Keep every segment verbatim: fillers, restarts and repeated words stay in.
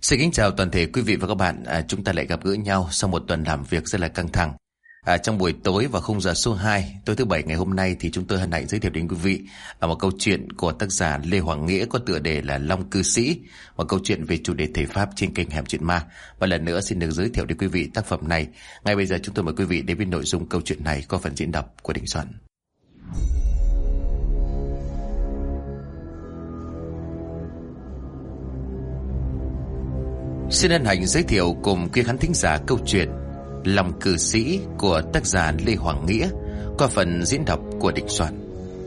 Xin kính chào toàn thể quý vị và các bạn. À, chúng ta lại gặp gỡ nhau sau một tuần làm việc rất là căng thẳng. À, trong buổi tối và khung giờ số hai, tối thứ bảy ngày hôm nay thì chúng tôi hân hạnh giới thiệu đến quý vị à, một câu chuyện của tác giả Lê Hoàng Nghĩa có tựa đề là Long Cư Sĩ, một câu chuyện về chủ đề thể pháp trên kênh Hẻm Chuyện Ma. Và lần nữa xin được giới thiệu đến quý vị tác phẩm này. Ngay bây giờ chúng tôi mời quý vị đến với nội dung câu chuyện này có phần diễn đọc của Đình Soạn. Xin hân hạnh giới thiệu cùng quý khán thính giả câu chuyện Long Cư Sĩ của tác giả Lê Hoàng Nghĩa qua phần diễn đọc của Đình Soạn.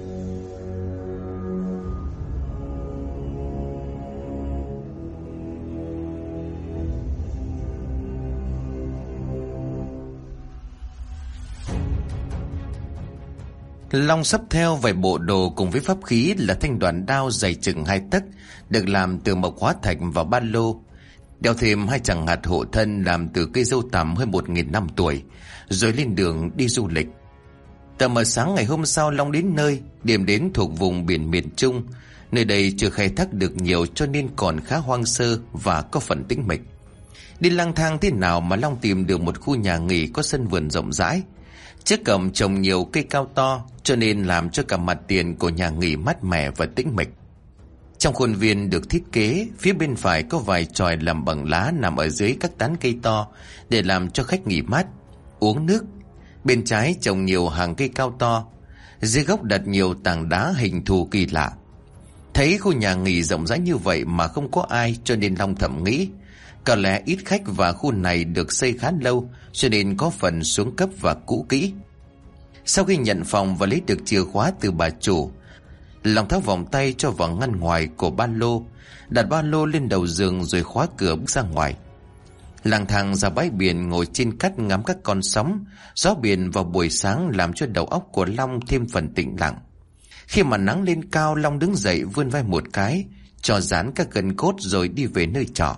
Long sắp theo vài bộ đồ cùng với pháp khí là thanh đoàn đao dày chừng hai tấc được làm từ mộc hóa thạch và ba lô, đeo thêm hai chàng hạt hộ thân làm từ cây dâu tằm hơn một nghìn năm tuổi, rồi lên đường đi du lịch. Tầm mờ sáng ngày hôm sau, Long đến nơi, điểm đến thuộc vùng biển miền Trung. Nơi đây chưa khai thác được nhiều cho nên còn khá hoang sơ và có phần tĩnh mịch. Đi lang thang thế nào mà Long tìm được một khu nhà nghỉ có sân vườn rộng rãi. Trước cổng trồng nhiều cây cao to cho nên làm cho cả mặt tiền của nhà nghỉ mát mẻ và tĩnh mịch. Trong khuôn viên được thiết kế, phía bên phải có vài chòi làm bằng lá nằm ở dưới các tán cây to để làm cho khách nghỉ mát, uống nước. Bên trái trồng nhiều hàng cây cao to, dưới gốc đặt nhiều tảng đá hình thù kỳ lạ. Thấy khu nhà nghỉ rộng rãi như vậy mà không có ai cho nên Long thầm nghĩ có lẽ ít khách và khu này được xây khá lâu cho nên có phần xuống cấp và cũ kỹ. Sau khi nhận phòng và lấy được chìa khóa từ bà chủ, Long tháo vòng tay cho vào ngăn ngoài của ba lô, đặt ba lô lên đầu giường rồi khóa cửa bước ra ngoài. Lang thang ra bãi biển, ngồi trên cát ngắm các con sóng, gió biển vào buổi sáng làm cho đầu óc của Long thêm phần tĩnh lặng. Khi mà nắng lên cao, Long đứng dậy vươn vai một cái, cho giãn các gân cốt rồi đi về nơi trọ.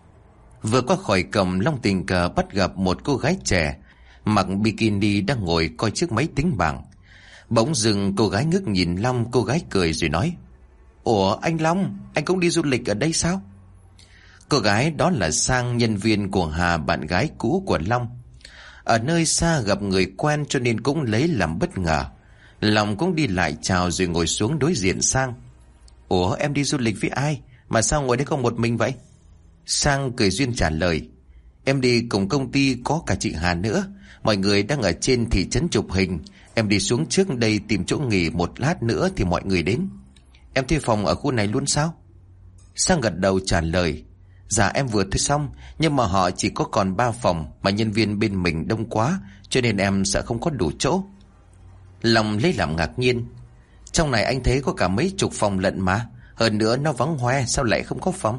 Vừa qua khỏi cổng, Long tình cờ bắt gặp một cô gái trẻ mặc bikini đang ngồi coi chiếc máy tính bảng. Bỗng dưng cô gái ngước nhìn Long, cô gái cười rồi nói: "Ủa anh Long, anh cũng đi du lịch ở đây sao?" Cô gái đó là Sang, nhân viên của Hà, bạn gái cũ của Long. Ở nơi xa gặp người quen cho nên cũng lấy làm bất ngờ. Long cũng đi lại chào rồi ngồi xuống đối diện Sang. "Ủa em đi du lịch với ai mà sao ngồi đây không một mình vậy?" Sang cười duyên trả lời: "Em đi cùng công ty có cả chị Hà nữa. Mọi người đang ở trên thị trấn chụp hình. Em đi xuống trước đây tìm chỗ nghỉ, một lát nữa thì mọi người đến." "Em thuê phòng ở khu này luôn sao?" Sang gật đầu trả lời: "Dạ em vừa thuê xong, nhưng mà họ chỉ có còn ba phòng, mà nhân viên bên mình đông quá cho nên em sợ không có đủ chỗ." Long lấy làm ngạc nhiên: "Trong này anh thấy có cả mấy chục phòng lận mà, hơn nữa nó vắng hoe, sao lại không có phòng?"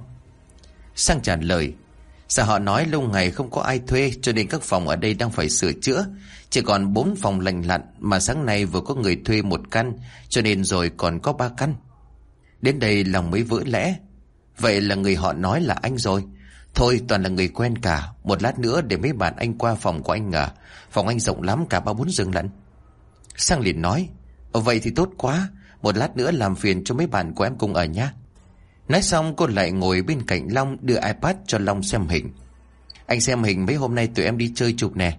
Sang trả lời: "Dạ họ nói lâu ngày không có ai thuê cho nên các phòng ở đây đang phải sửa chữa. Chỉ còn bốn phòng lành lặn, mà sáng nay vừa có người thuê một căn cho nên rồi còn có ba căn." Đến đây Long mới vỡ lẽ: "Vậy là người họ nói là anh rồi. Thôi toàn là người quen cả, một lát nữa để mấy bạn anh qua phòng của anh à. Phòng anh rộng lắm, cả ba bốn giường lận." Sang liền nói: "Ồ vậy thì tốt quá, một lát nữa làm phiền cho mấy bạn của em cùng ở nhé." Nói xong cô lại ngồi bên cạnh Long, đưa iPad cho Long xem hình. "Anh xem hình mấy hôm nay tụi em đi chơi chụp nè."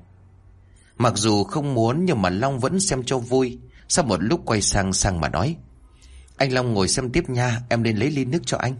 Mặc dù không muốn nhưng mà Long vẫn xem cho vui. Sau một lúc quay sang Sang mà nói: "Anh Long ngồi xem tiếp nha, em lên lấy ly nước cho anh."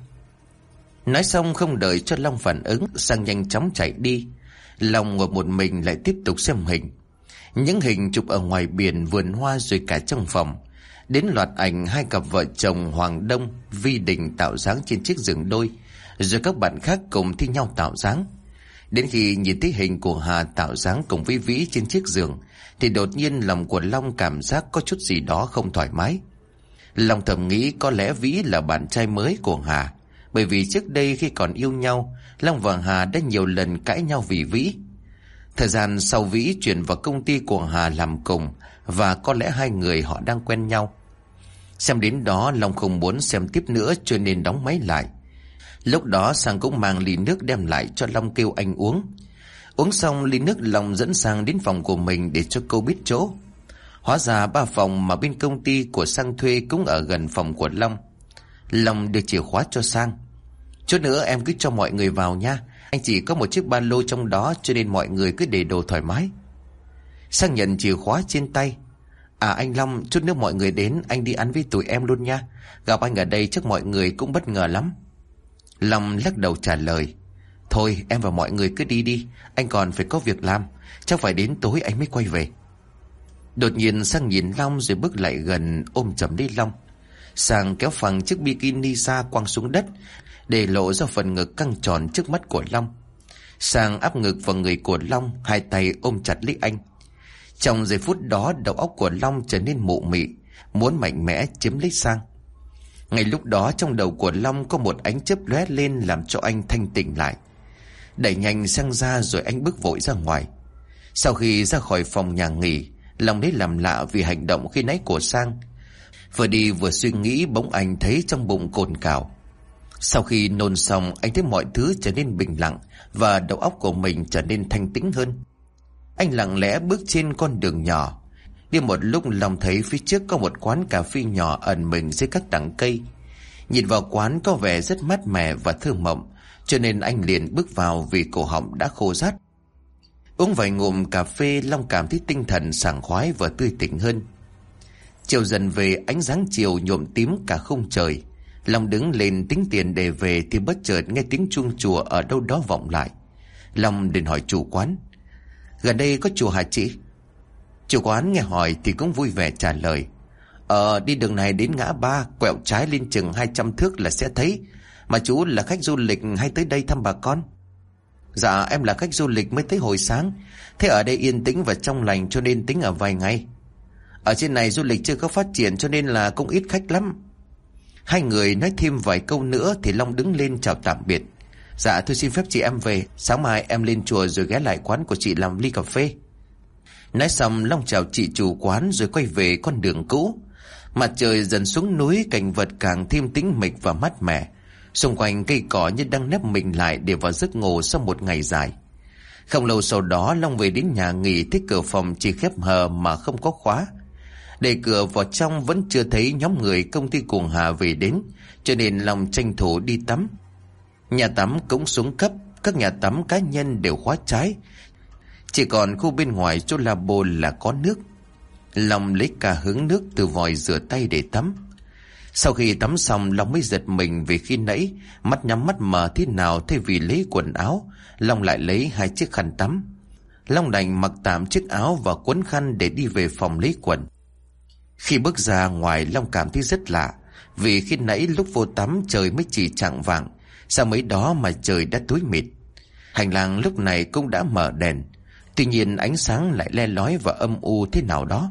Nói xong không đợi cho Long phản ứng, Sang nhanh chóng chạy đi. Long ngồi một mình lại tiếp tục xem hình. Những hình chụp ở ngoài biển, vườn hoa rồi cả trong phòng. Đến loạt ảnh hai cặp vợ chồng Hoàng Đông, Vi Đình tạo dáng trên chiếc giường đôi, rồi các bạn khác cùng thi nhau tạo dáng. Đến khi nhìn thấy hình của Hà tạo dáng cùng với Vĩ trên chiếc giường thì đột nhiên lòng của Long cảm giác có chút gì đó không thoải mái. Long thầm nghĩ có lẽ Vĩ là bạn trai mới của Hà, bởi vì trước đây khi còn yêu nhau, Long và Hà đã nhiều lần cãi nhau vì Vĩ. Thời gian sau, Vĩ chuyển vào công ty của Hà làm cùng, và có lẽ hai người họ đang quen nhau. Xem đến đó Long không muốn xem tiếp nữa cho nên đóng máy lại. Lúc đó Sang cũng mang ly nước đem lại cho Long, kêu anh uống. Uống xong ly nước, Long dẫn Sang đến phòng của mình để cho cô biết chỗ. Hóa ra ba phòng mà bên công ty của Sang thuê cũng ở gần phòng của Long. Long đưa chìa khóa cho Sang. Chút nữa em cứ cho mọi người vào nha. Anh chỉ có một chiếc ba lô trong đó, cho nên mọi người cứ để đồ thoải mái. Sang nhận chìa khóa trên tay. À anh Long, chút nữa mọi người đến, anh đi ăn với tụi em luôn nha. Gặp anh ở đây chắc mọi người cũng bất ngờ lắm. Long lắc đầu trả lời. Thôi em và mọi người cứ đi đi, anh còn phải có việc làm. Chắc phải đến tối anh mới quay về. Đột nhiên Sang nhìn Long rồi bước lại gần ôm chầm lấy Long. Sang kéo phăng chiếc bikini ra quăng xuống đất, để lộ ra phần ngực căng tròn trước mắt của Long. Sang áp ngực vào người của Long, hai tay ôm chặt lấy anh. Trong giây phút đó, đầu óc của Long trở nên mụ mị, muốn mạnh mẽ chiếm lấy Sang. Ngay lúc đó trong đầu của Long có một ánh chớp lóe lên, làm cho anh thanh tỉnh lại. Đẩy nhanh Sang ra rồi anh bước vội ra ngoài. Sau khi ra khỏi phòng nhà nghỉ, Long lấy làm lạ vì hành động khi nãy của Sang. Vừa đi vừa suy nghĩ, bỗng anh thấy trong bụng cồn cào. Sau khi nôn xong, anh thấy mọi thứ trở nên bình lặng và đầu óc của mình trở nên thanh tĩnh hơn. Anh lặng lẽ bước trên con đường nhỏ. Đi một lúc, Long thấy phía trước có một quán cà phê nhỏ ẩn mình dưới các tảng cây. Nhìn vào quán có vẻ rất mát mẻ và thơ mộng, cho nên anh liền bước vào vì cổ họng đã khô rát. Uống vài ngụm cà phê, Long cảm thấy tinh thần sảng khoái và tươi tỉnh hơn. Chiều dần về, ánh sáng chiều nhuộm tím cả khung trời. Long đứng lên tính tiền để về thì bất chợt nghe tiếng chuông chùa ở đâu đó vọng lại. Long liền hỏi chủ quán. Gần đây có chùa hả chị? Chủ quán nghe hỏi thì cũng vui vẻ trả lời. Ờ, đi đường này đến ngã ba, quẹo trái lên chừng hai trăm thước là sẽ thấy. Mà chú là khách du lịch hay tới đây thăm bà con? Dạ em là khách du lịch mới tới hồi sáng. Thế ở đây yên tĩnh và trong lành cho nên tính ở vài ngày. Ở trên này du lịch chưa có phát triển cho nên là cũng ít khách lắm. Hai người nói thêm vài câu nữa thì Long đứng lên chào tạm biệt. Dạ tôi xin phép chị em về, sáng mai em lên chùa rồi ghé lại quán của chị làm ly cà phê. Nói xong Long chào chị chủ quán rồi quay về con đường cũ. Mặt trời dần xuống núi, cảnh vật càng thêm tĩnh mịch và mát mẻ. Xung quanh cây cỏ như đang nép mình lại để vào giấc ngủ sau một ngày dài. Không lâu sau đó Long về đến nhà nghỉ, thấy cửa phòng chỉ khép hờ mà không có khóa. Đẩy cửa vào trong vẫn chưa thấy nhóm người công ty Cuồng Hà về đến, cho nên Long tranh thủ đi tắm. Nhà tắm cũng xuống cấp, các nhà tắm cá nhân đều khóa trái. Chỉ còn khu bên ngoài chỗ lavabo là có nước. Long lấy cả hứng nước từ vòi rửa tay để tắm. Sau khi tắm xong, Long mới giật mình vì khi nãy mắt nhắm mắt mở thế nào, thay vì lấy quần áo, Long lại lấy hai chiếc khăn tắm. Long đành mặc tạm chiếc áo và quấn khăn để đi về phòng lấy quần. Khi bước ra ngoài, Long cảm thấy rất lạ, vì khi nãy lúc vô tắm trời mới chỉ chạng vạng, sao mấy đó mà trời đã tối mịt. Hành lang lúc này cũng đã mở đèn, tuy nhiên ánh sáng lại le lói và âm u thế nào đó.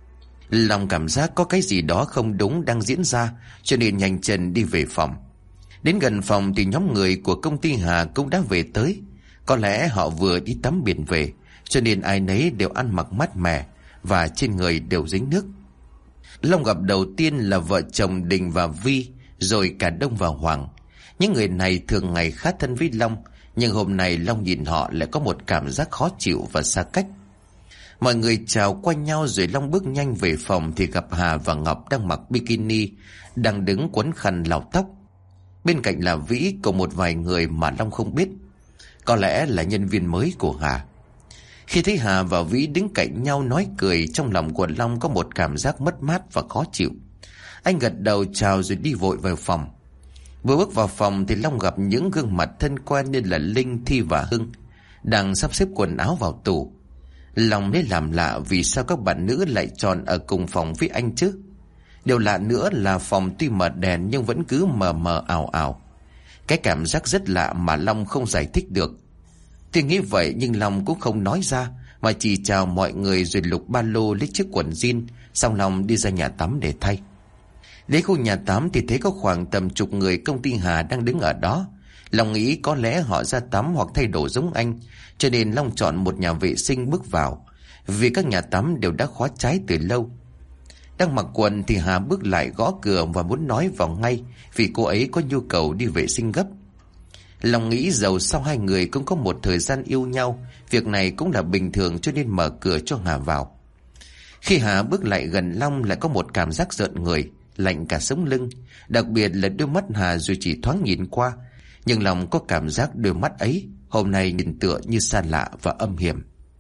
Long cảm giác có cái gì đó không đúng đang diễn ra, cho nên nhanh chân đi về phòng. Đến gần phòng thì nhóm người của công ty Hà cũng đã về tới. Có lẽ họ vừa đi tắm biển về, cho nên ai nấy đều ăn mặc mát mẻ và trên người đều dính nước. Long gặp đầu tiên là vợ chồng Đình và Vi, rồi cả Đông và Hoàng. Những người này thường ngày khá thân với Long, nhưng hôm nay Long nhìn họ lại có một cảm giác khó chịu và xa cách. Mọi người chào qua nhau rồi Long bước nhanh về phòng thì gặp Hà và Ngọc đang mặc bikini, đang đứng quấn khăn lau tóc. Bên cạnh là Vĩ cùng một vài người mà Long không biết, có lẽ là nhân viên mới của Hà. Khi thấy Hà và Vĩ đứng cạnh nhau nói cười, trong lòng của Long có một cảm giác mất mát và khó chịu. Anh gật đầu chào rồi đi vội vào phòng. Vừa bước vào phòng thì Long gặp những gương mặt thân quen như là Linh, Thi và Hưng đang sắp xếp quần áo vào tủ. Long lấy làm lạ vì sao các bạn nữ lại chọn ở cùng phòng với anh chứ. Điều lạ nữa là phòng tuy mở đèn nhưng vẫn cứ mờ mờ ảo ảo. Cái cảm giác rất lạ mà Long không giải thích được. Tuy nghĩ vậy nhưng Long cũng không nói ra, mà chỉ chào mọi người rồi lục ba lô lấy chiếc quần jean, xong Long đi ra nhà tắm để thay. Đến khu nhà tắm thì thấy có khoảng tầm chục người công ty Hà đang đứng ở đó. Long nghĩ có lẽ họ ra tắm hoặc thay đồ giống anh, cho nên Long chọn một nhà vệ sinh bước vào, vì các nhà tắm đều đã khóa trái từ lâu. Đang mặc quần thì Hà bước lại gõ cửa và muốn nói vào ngay, vì cô ấy có nhu cầu đi vệ sinh gấp. Long nghĩ dầu sau hai người cũng có một thời gian yêu nhau, việc này cũng là bình thường, cho nên mở cửa cho Hà vào. Khi Hà bước lại gần Long lại có một cảm giác rợn người, lạnh cả sống lưng, đặc biệt là đôi mắt Hà dù chỉ thoáng nhìn qua Nhưng lòng có cảm giác đôi mắt ấy hôm nay nhìn tựa như xa lạ và âm hiểm.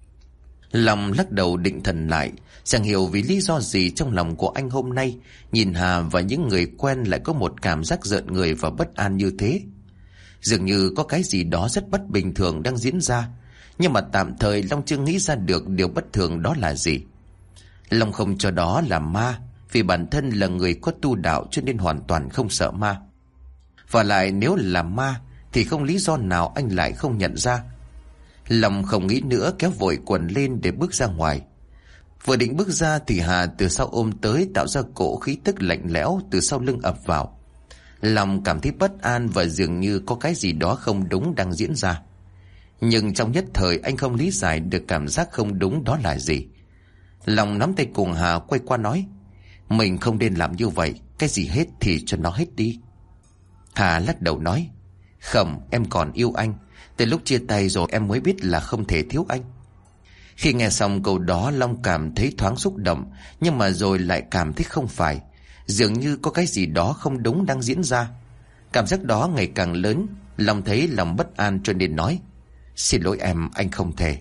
Long lắc đầu định thần lại, chẳng hiểu vì lý do gì trong lòng của anh hôm nay nhìn Hà và những người quen lại có một cảm giác rợn người và bất an như thế. Dường như có cái gì đó rất bất bình thường đang diễn ra, nhưng mà tạm thời Long chưa nghĩ ra được điều bất thường đó là gì. Long không cho đó là ma, vì bản thân là người có tu đạo cho nên hoàn toàn không sợ ma. Và lại nếu là ma thì không lý do nào anh lại không nhận ra. Long không nghĩ nữa, kéo vội quần lên để bước ra ngoài. Vừa định bước ra thì Hà từ sau ôm tới, tạo ra cỗ khí tức lạnh lẽo từ sau lưng ập vào. Long cảm thấy bất an và dường như có cái gì đó không đúng đang diễn ra. Nhưng trong nhất thời anh không lý giải được cảm giác không đúng đó là gì. Long nắm tay cùng Hà quay qua nói: mình không nên làm như vậy, cái gì hết thì cho nó hết đi. Hà lắc đầu nói: không, em còn yêu anh. Từ lúc chia tay rồi em mới biết là không thể thiếu anh. Khi nghe xong câu đó, Long cảm thấy thoáng xúc động, nhưng mà rồi lại cảm thấy không phải. Dường như có cái gì đó không đúng đang diễn ra. Cảm giác đó ngày càng lớn, Long thấy lòng bất an cho nên nói: xin lỗi em, anh không thể.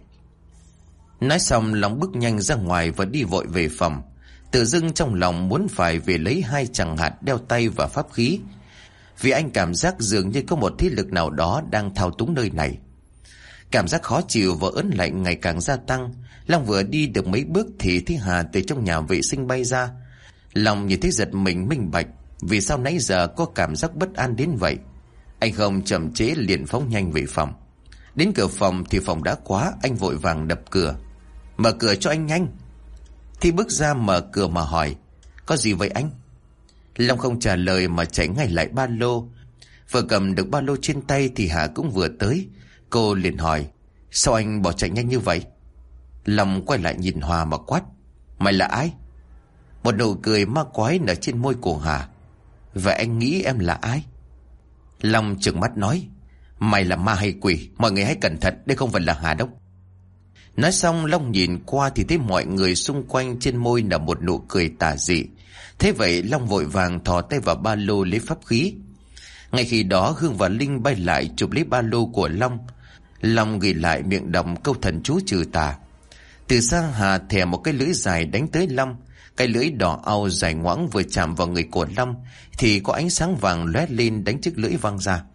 Nói xong Long bước nhanh ra ngoài và đi vội về phòng. Tự dưng trong lòng muốn phải về lấy hai chằng hạt đeo tay và pháp khí, vì anh cảm giác dường như có một thế lực nào đó đang thao túng nơi này. Cảm giác khó chịu và ớn lạnh ngày càng gia tăng. Long vừa đi được mấy bước thì thấy Hà từ trong nhà vệ sinh bay ra. Long nhìn thấy giật mình minh bạch vì sao nãy giờ có cảm giác bất an đến vậy. Anh không chậm trễ liền phóng nhanh về phòng. Đến cửa phòng thì phòng đã khóa, anh vội vàng đập cửa: mở cửa cho anh nhanh. Thì bước ra mở cửa mà hỏi: có gì vậy anh? Long không trả lời mà chạy ngay lại ba lô. Vừa cầm được ba lô trên tay thì Hà cũng vừa tới. Cô liền hỏi: sao anh bỏ chạy nhanh như vậy? Long quay lại nhìn Hòa mà quát: mày là ai? Một nụ cười ma quái nở trên môi của Hà: vậy anh nghĩ em là ai? Long trừng mắt nói: mày là ma hay quỷ? Mọi người hãy cẩn thận, đây không phải là Hà đâu. Nói xong Long nhìn qua thì thấy mọi người xung quanh trên môi nở một nụ cười tà dị. Thế vậy Long vội vàng thò tay vào ba lô lấy pháp khí. Ngay khi đó Hương và Linh bay lại chụp lấy ba lô của Long. Long ghi lại miệng đọc câu thần chú trừ tà. Từ xa Hà thè một cái lưỡi dài đánh tới Long. Cái lưỡi đỏ au dài ngoãng vừa chạm vào người của Long thì có ánh sáng vàng lóe lên đánh chiếc lưỡi văng ra.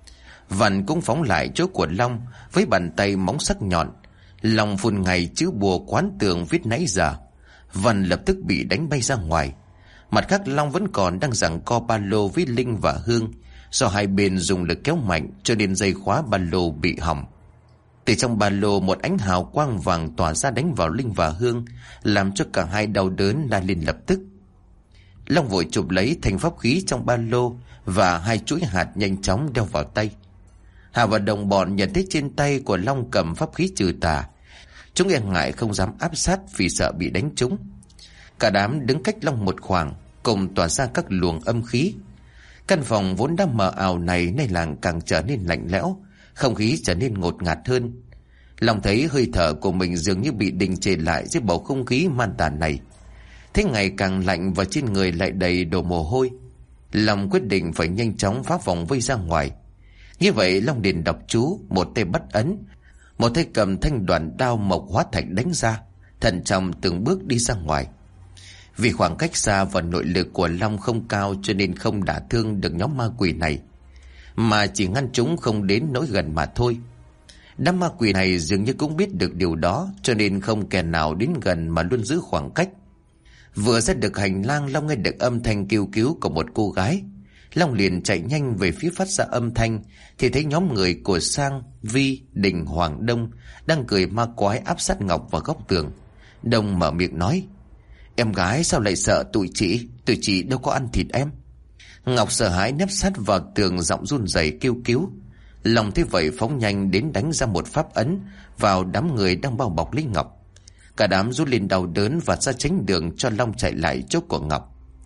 Vằn cũng phóng lại chỗ của Long với bàn tay móng sắc nhọn. Long phun ngay chữ bùa quán tường viết nãy giờ. Vằn lập tức bị đánh bay ra ngoài. Mặt khác Long vẫn còn đang giằng co ba lô với Linh và Hương. Do hai bên dùng lực kéo mạnh cho nên dây khóa ba lô bị hỏng. Từ trong ba lô một ánh hào quang vàng tỏa ra đánh vào Linh và Hương, làm cho cả hai đau đớn la lên lập tức. Long vội chụp lấy thanh pháp khí trong ba lô và hai chuỗi hạt nhanh chóng đeo vào tay. Hà và đồng bọn nhận thấy trên tay của Long cầm pháp khí trừ tà. Chúng e ngại không dám áp sát vì sợ bị đánh trúng. Cả đám đứng cách Long một khoảng, cùng tỏa ra các luồng âm khí. Căn phòng vốn đã mờ ảo này nay làng càng trở nên lạnh lẽo, không khí trở nên ngột ngạt hơn. Long thấy hơi thở của mình dường như bị đình trệ lại dưới bầu không khí man tàn này. Thế ngày càng lạnh và trên người lại đầy đổ mồ hôi. Long quyết định phải nhanh chóng phá vòng vây ra ngoài. Như vậy Long liền đọc chú, một tay bắt ấn, một tay cầm thanh đoàn đao mộc hóa thạch đánh ra, thận trọng từng bước đi ra ngoài. Vì khoảng cách xa và nội lực của Long không cao cho nên không đả thương được nhóm ma quỷ này, mà chỉ ngăn chúng không đến nỗi gần mà thôi. Đám ma quỷ này dường như cũng biết được điều đó cho nên không kẻ nào đến gần mà luôn giữ khoảng cách. Vừa ra được hành lang, Long nghe được âm thanh kêu cứu của một cô gái. Long liền chạy nhanh về phía phát ra âm thanh thì thấy nhóm người của Sang, Vi, Đình, Hoàng, Đông đang cười ma quái áp sát Ngọc vào góc tường. Đông mở miệng nói: em gái sao lại sợ tụi chị? Tụi chị đâu có ăn thịt em. Ngọc sợ hãi nép sát vào tường, giọng run rẩy kêu cứu. Long thế vậy phóng nhanh đến đánh ra một pháp ấn vào đám người đang bao bọc lấy Ngọc. Cả đám rút lên đau đớn và ra tránh đường cho Long chạy lại chỗ của Ngọc.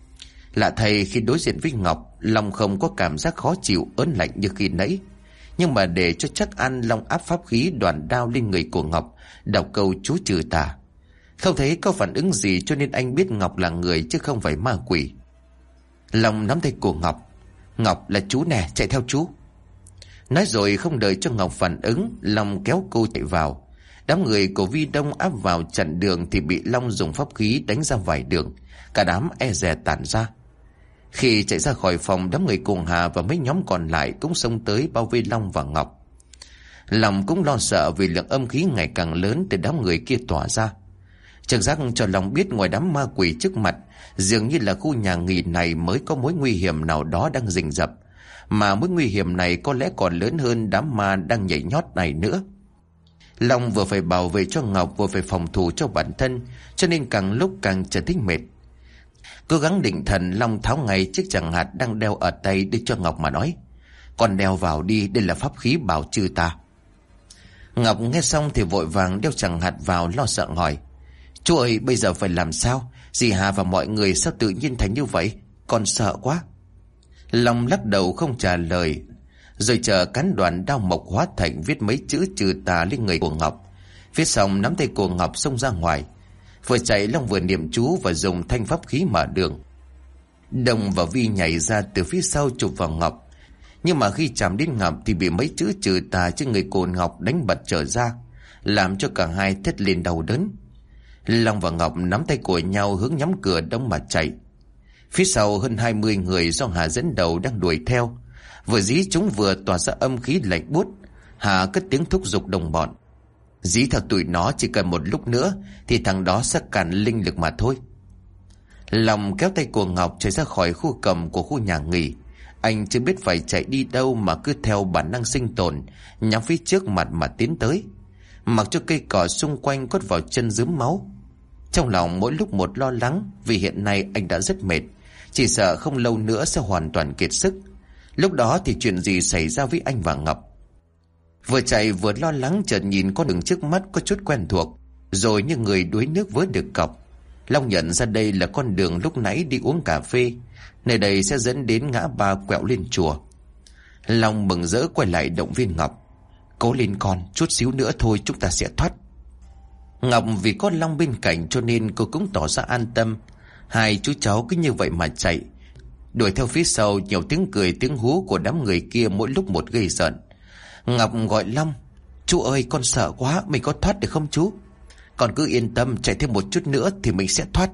Lạ thay, khi đối diện với Ngọc, Long không có cảm giác khó chịu ớn lạnh như khi nãy. Nhưng mà để cho chắc ăn, Long áp pháp khí đoàn đao lên người của Ngọc, đọc câu chú trừ tà. Không thấy có phản ứng gì cho nên anh biết Ngọc là người chứ không phải ma quỷ. Long nắm tay của Ngọc: Ngọc là chú nè, chạy theo chú. Nói rồi không đợi cho Ngọc phản ứng, Long kéo cô chạy vào. Đám người của Vi Đông áp vào chặn đường thì bị Long dùng pháp khí đánh ra vài đường. Cả đám e dè tản ra. Khi chạy ra khỏi phòng, đám người cùng Hà và mấy nhóm còn lại cũng xông tới bao vây Long và Ngọc. Long cũng lo sợ vì lượng âm khí ngày càng lớn từ đám người kia tỏa ra. Trực giác cho Long biết ngoài đám ma quỷ trước mặt, dường như là khu nhà nghỉ này mới có mối nguy hiểm nào đó đang rình rập. Mà mối nguy hiểm này có lẽ còn lớn hơn đám ma đang nhảy nhót này nữa. Long vừa phải bảo vệ cho Ngọc vừa phải phòng thủ cho bản thân, cho nên càng lúc càng trở thích mệt. Cố gắng định thần, Long tháo ngay chiếc chẳng hạt đang đeo ở tay đưa cho Ngọc mà nói: "Con đeo vào đi, đây là pháp khí bảo trừ tà." Ngọc nghe xong thì vội vàng đeo chẳng hạt vào, lo sợ hỏi: "Chú ơi, bây giờ phải làm sao? Dì Hà và mọi người sao tự nhiên thành như vậy? Con sợ quá." Long lắc đầu không trả lời, rồi chờ cán đoàn đao mộc hóa thành viết mấy chữ trừ tà lên người của Ngọc. Viết xong nắm tay của Ngọc xông ra ngoài. Vừa chạy, Long vừa niệm chú và dùng thanh pháp khí mở đường. Đồng và Vi nhảy ra từ phía sau chụp vào Ngọc, nhưng mà khi chạm đến Ngọc thì bị mấy chữ trừ tà trên người của Ngọc đánh bật trở ra, làm cho cả hai thét lên đau đớn. Long và Ngọc nắm tay của nhau hướng nhắm cửa đóng mà chạy. Phía sau hơn hai mươi người do Hà dẫn đầu đang đuổi theo. Vừa dí chúng vừa tỏa ra âm khí lạnh buốt. Hà cất tiếng thúc giục đồng bọn: "Dí theo tụi nó, chỉ cần một lúc nữa thì thằng đó sẽ cản linh lực mà thôi." Long kéo tay của Ngọc chạy ra khỏi khu cầm của khu nhà nghỉ. Anh chưa biết phải chạy đi đâu mà cứ theo bản năng sinh tồn, nhắm phía trước mặt mà tiến tới, mặc cho cây cỏ xung quanh quất vào chân rướm máu. Trong lòng mỗi lúc một lo lắng, vì hiện nay anh đã rất mệt, chỉ sợ không lâu nữa sẽ hoàn toàn kiệt sức. Lúc đó thì chuyện gì xảy ra với anh và Ngọc? Vừa chạy vừa lo lắng, chợt nhìn con đường trước mắt có chút quen thuộc, rồi như người đuối nước với được cọc. Long nhận ra đây là con đường lúc nãy đi uống cà phê, nơi đây sẽ dẫn đến ngã ba quẹo lên chùa. Long mừng rỡ quay lại động viên Ngọc: "Cố lên con, chút xíu nữa thôi chúng ta sẽ thoát." Ngọc vì có Long bên cạnh cho nên cô cũng tỏ ra an tâm. Hai chú cháu cứ như vậy mà chạy, đuổi theo phía sau, nhiều tiếng cười tiếng hú của đám người kia mỗi lúc một gây giận. Ngọc gọi Long: "Chú ơi, con sợ quá, mình có thoát được không chú?" "Con cứ yên tâm, chạy thêm một chút nữa thì mình sẽ thoát."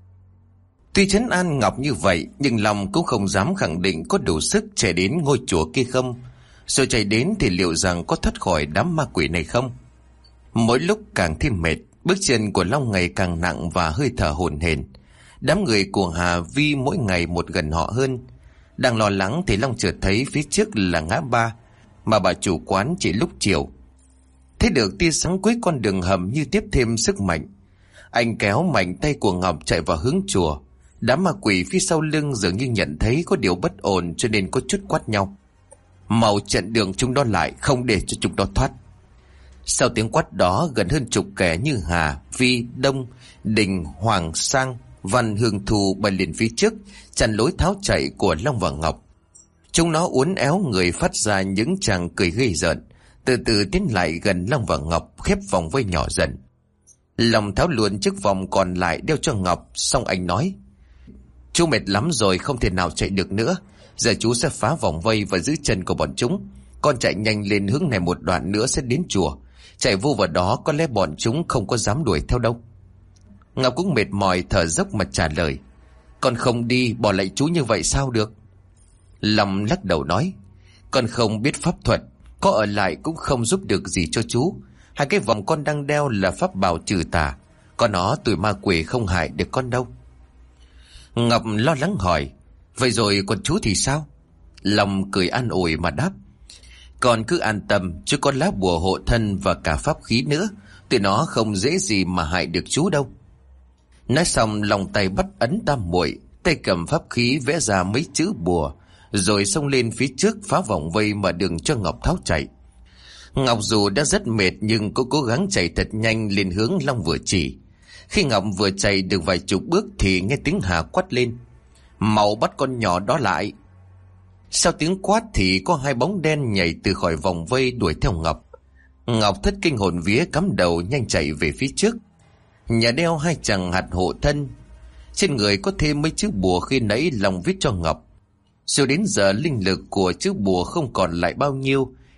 Tuy trấn an Ngọc như vậy, nhưng Long cũng không dám khẳng định có đủ sức chạy đến ngôi chùa kia không. Rồi chạy đến thì liệu rằng có thoát khỏi đám ma quỷ này không? Mỗi lúc càng thêm mệt, bước chân của Long ngày càng nặng và hơi thở hổn hển. Đám người của Hà Vi mỗi ngày một gần họ hơn. Đang lo lắng thì Long chợt thấy phía trước là ngã ba mà bà chủ quán chỉ lúc chiều. Thấy được tia sáng cuối con đường hầm như tiếp thêm sức mạnh, anh kéo mạnh tay của Ngọc chạy vào hướng chùa. Đám ma quỷ phía sau lưng dường như nhận thấy có điều bất ổn cho nên có chút quát nhau: "Mau chặn đường chúng đó lại, không để cho chúng đó thoát." Sau tiếng quát đó, gần hơn chục kẻ như Hà, Vi, Đông, Đình, Hoàng, Sang, Văn, Hương Thu bay lên phía trước, chặn lối tháo chạy của Long và Ngọc. Chúng nó uốn éo người phát ra những tràng cười gây rợn, từ từ tiến lại gần Long và Ngọc, khép vòng vây nhỏ dần. Long tháo luôn chiếc vòng còn lại đeo cho Ngọc, xong anh nói: "Chú mệt lắm rồi, không thể nào chạy được nữa. Giờ chú sẽ phá vòng vây và giữ chân của bọn chúng. Con chạy nhanh lên hướng này một đoạn nữa sẽ đến chùa. Chạy vô vào đó có lẽ bọn chúng không có dám đuổi theo đâu." Ngọc cũng mệt mỏi thở dốc mà trả lời: "Con không đi, bỏ lại chú như vậy sao được?" Long lắc đầu nói: "Con không biết pháp thuật, có ở lại cũng không giúp được gì cho chú. Hai cái vòng con đang đeo là pháp bảo trừ tà, có nó tụi ma quỷ không hại được con đâu." Ngọc lo lắng hỏi: "Vậy rồi còn chú thì sao?" Long cười an ủi mà đáp: "Con cứ an tâm, chú có lá bùa hộ thân và cả pháp khí nữa, tụi nó không dễ gì mà hại được chú đâu." Nói xong, lòng tay bắt ấn tam muội, tay cầm pháp khí vẽ ra mấy chữ bùa, rồi xông lên phía trước phá vòng vây mở đường cho Ngọc tháo chạy. Ngọc dù đã rất mệt nhưng cũng cố gắng chạy thật nhanh lên hướng Long vừa chỉ. Khi Ngọc vừa chạy được vài chục bước thì nghe tiếng Hà quát lên: "Mau bắt con nhỏ đó lại!" Sau tiếng quát thì có hai bóng đen nhảy từ khỏi vòng vây đuổi theo Ngọc. Ngọc thất kinh hồn vía cắm đầu nhanh chạy về phía trước. Nhà đeo hai chằng hạt hộ thân, trên người có thêm mấy chữ bùa khi nãy Long viết cho Ngọc. Rồi đến giờ linh lực của chữ bùa không còn lại bao nhiêu,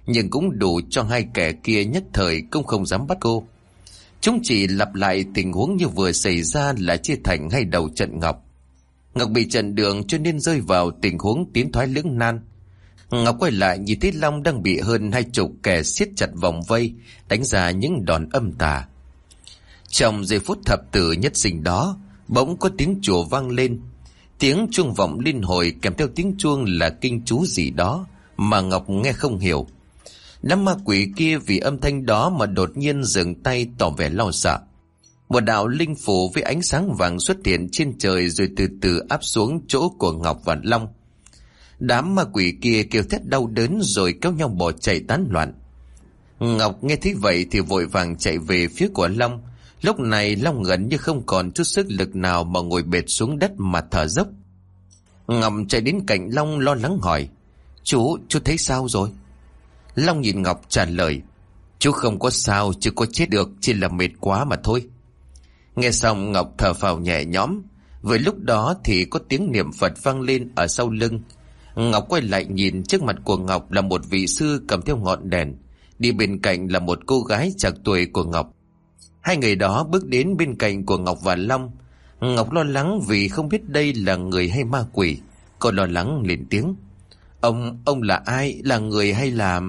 nhưng cũng đủ cho hai kẻ kia nhất thời cũng không dám bắt cô. Chúng chỉ lặp lại tình huống như vừa xảy ra là chia thành hai đầu trận Ngọc. Ngọc bị chặn đường cho nên rơi vào tình huống tiến thoái lưỡng nan. Ngọc quay lại nhìn thấy Long đang bị hơn hai chục kẻ siết chặt vòng vây, đánh ra những đòn âm tà. Trong giây phút thập tử nhất sinh đó, bỗng có tiếng chùa vang lên. Tiếng chuông vọng liên hồi kèm theo tiếng chuông là kinh chú gì đó mà Ngọc nghe không hiểu. Đám ma quỷ kia vì âm thanh đó mà đột nhiên dừng tay tỏ vẻ lo sợ. Một đạo linh phủ với ánh sáng vàng xuất hiện trên trời rồi từ từ áp xuống chỗ của Ngọc và Long. Đám ma quỷ kia kêu thét đau đớn rồi kéo nhau bỏ chạy tán loạn. Ngọc nghe thấy vậy thì vội vàng chạy về phía của Long. Lúc này Long gần như không còn chút sức lực nào mà ngồi bệt xuống đất mà thở dốc. Ngọc chạy đến cạnh Long lo lắng hỏi: Chú, chú thấy sao rồi? Long nhìn Ngọc trả lời: Chú không có sao, chứ có chết được, chỉ là mệt quá mà thôi. Nghe xong Ngọc thở phào nhẹ nhõm. Với lúc đó thì có tiếng niệm Phật vang lên ở sau lưng. Ngọc quay lại nhìn, trước mặt của Ngọc là một vị sư cầm theo ngọn đèn, đi bên cạnh là một cô gái trạc tuổi của Ngọc. Hai người đó bước đến bên cạnh của Ngọc và Long. Ngọc lo lắng vì không biết đây là người hay ma quỷ. Cô lo lắng lên tiếng: Ông, ông là ai? Là người hay là...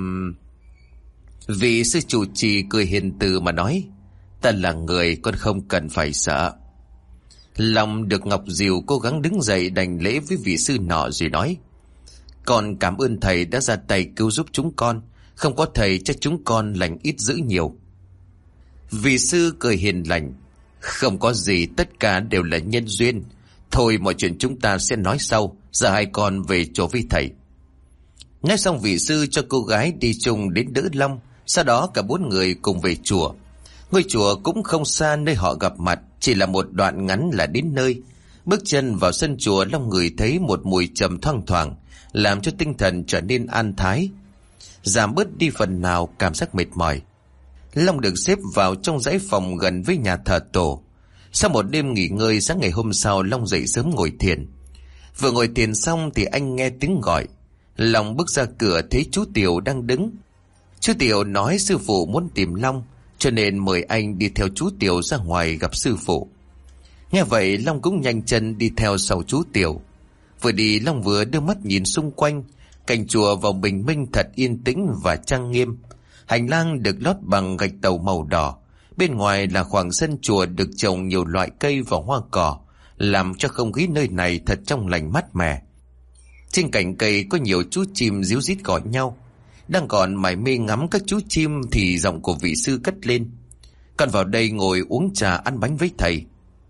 Vị sư chủ trì cười hiền từ mà nói: Ta là người, con không cần phải sợ. Long được Ngọc dìu cố gắng đứng dậy đành lễ với vị sư nọ rồi nói: Con cảm ơn thầy đã ra tay cứu giúp chúng con. Không có thầy chắc chúng con lành ít dữ nhiều. Vị sư cười hiền lành: Không có gì, tất cả đều là nhân duyên. Thôi mọi chuyện chúng ta sẽ nói sau. Giờ hai con về chỗ với thầy. Nói xong vị sư cho cô gái đi chung đến đỡ Long. Sau đó cả bốn người cùng về chùa. Ngôi chùa cũng không xa nơi họ gặp mặt, chỉ là một đoạn ngắn là đến nơi. Bước chân vào sân chùa, Long ngửi thấy một mùi trầm thoang thoảng, làm cho tinh thần trở nên an thái, giảm bớt đi phần nào cảm giác mệt mỏi. Long được xếp vào trong dãy phòng gần với nhà thờ tổ. Sau một đêm nghỉ ngơi, sáng ngày hôm sau Long dậy sớm ngồi thiền. Vừa ngồi thiền xong thì anh nghe tiếng gọi. Long bước ra cửa thấy chú Tiểu đang đứng. Chú Tiểu nói sư phụ muốn tìm Long, cho nên mời anh đi theo chú Tiểu ra ngoài gặp sư phụ. Nghe vậy Long cũng nhanh chân đi theo sau chú Tiểu. Vừa đi Long vừa đưa mắt nhìn xung quanh. Cảnh chùa vào bình minh thật yên tĩnh và trang nghiêm. Hành lang được lót bằng gạch tàu màu đỏ. Bên ngoài là khoảng sân chùa được trồng nhiều loại cây và hoa cỏ, làm cho không khí nơi này thật trong lành mát mẻ. Trên cành cây có nhiều chú chim ríu rít gọi nhau. Đang còn mải mê ngắm các chú chim thì giọng của vị sư cất lên: Con vào đây ngồi uống trà ăn bánh với thầy.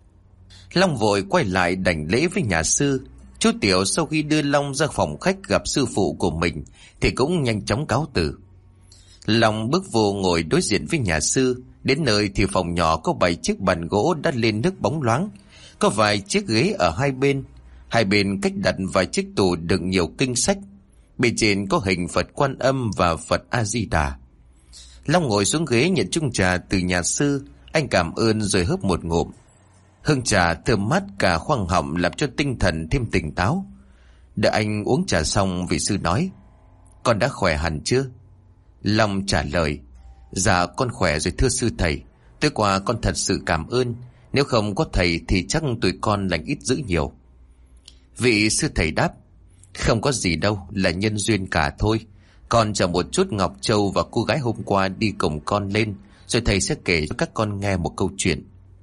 Long vội quay lại đảnh lễ với nhà sư. Chú Tiểu sau khi đưa Long ra phòng khách gặp sư phụ của mình thì cũng nhanh chóng cáo từ. Long bước vô ngồi đối diện với nhà sư. Đến nơi thì phòng nhỏ có bảy chiếc bàn gỗ đã lên nước bóng loáng, có vài chiếc ghế ở hai bên. Hai bên cách đặt vài chiếc tủ đựng nhiều kinh sách. Bên trên có hình Phật Quan Âm và Phật A Di Đà. Long ngồi xuống ghế nhận chung trà từ nhà sư. Anh cảm ơn rồi hớp một ngụm. Hương trà thơm mát cả khoang họng làm cho tinh thần thêm tỉnh táo. Đợi anh uống trà xong, vị sư nói: Con đã khỏe hẳn chưa? Long trả lời: Dạ con khỏe rồi thưa sư thầy. Tối qua con thật sự cảm ơn. Nếu không có thầy thì chắc tụi con lành ít dữ nhiều. Vị sư thầy đáp: Không có gì đâu, là nhân duyên cả thôi. Con chờ một chút Ngọc Châu và cô gái hôm qua đi cùng con lên, rồi thầy sẽ kể cho các con nghe một câu chuyện.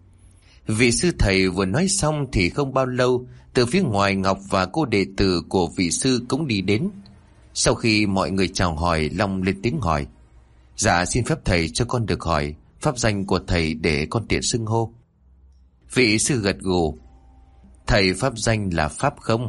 Vị sư thầy vừa nói xong thì không bao lâu, từ phía ngoài Ngọc và cô đệ tử của vị sư cũng đi đến. Sau khi mọi người chào hỏi, Long lên tiếng hỏi: Dạ xin phép thầy cho con được hỏi pháp danh của thầy để con tiện xưng hô. Vị sư gật gù: Thầy pháp danh là Pháp Không.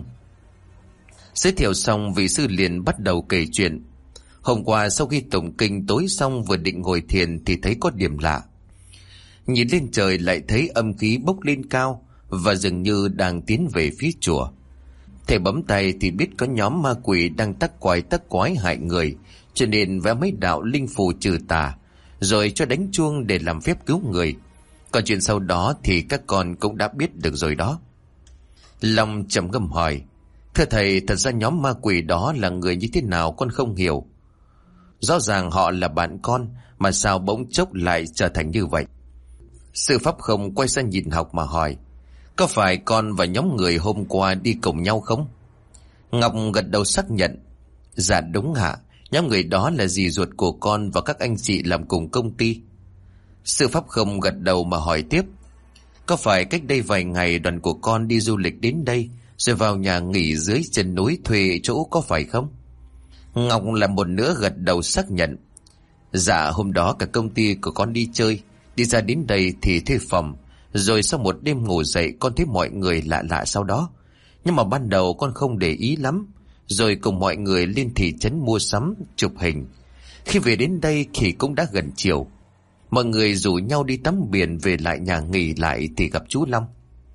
Giới thiệu xong, vị sư liền bắt đầu kể chuyện. Hôm qua sau khi tụng kinh tối xong vừa định ngồi thiền thì thấy có điểm lạ. Nhìn lên trời lại thấy âm khí bốc lên cao và dường như đang tiến về phía chùa. Thầy bấm tay thì biết có nhóm ma quỷ đang tắc quái tắc quái hại người, cho nên vẽ mấy đạo linh phù trừ tà, rồi cho đánh chuông để làm phép cứu người. Còn chuyện sau đó thì các con cũng đã biết được rồi đó. Long trầm ngâm hỏi: Thưa thầy, thật ra nhóm ma quỷ đó là người như thế nào con không hiểu. Rõ ràng họ là bạn con, mà sao bỗng chốc lại trở thành như vậy? Sư Pháp Không quay sang nhìn Ngọc mà hỏi, có phải con và nhóm người hôm qua đi cùng nhau không? Ngọc gật đầu xác nhận. Dạ đúng ạ, nhóm người đó là dì ruột của con và các anh chị làm cùng công ty. Sư Pháp Không gật đầu mà hỏi tiếp, có phải cách đây vài ngày đoàn của con đi du lịch đến đây rồi vào nhà nghỉ dưới chân núi thuê chỗ có phải không? Ngọc là một nữa gật đầu xác nhận. Dạ hôm đó cả công ty của con đi chơi, đi ra đến đây thì thuê phòng, rồi sau một đêm ngủ dậy con thấy mọi người lạ lạ sau đó. Nhưng mà ban đầu con không để ý lắm, rồi cùng mọi người lên thị trấn mua sắm, chụp hình. Khi về đến đây thì cũng đã gần chiều. Mọi người rủ nhau đi tắm biển, về lại nhà nghỉ lại thì gặp chú Long.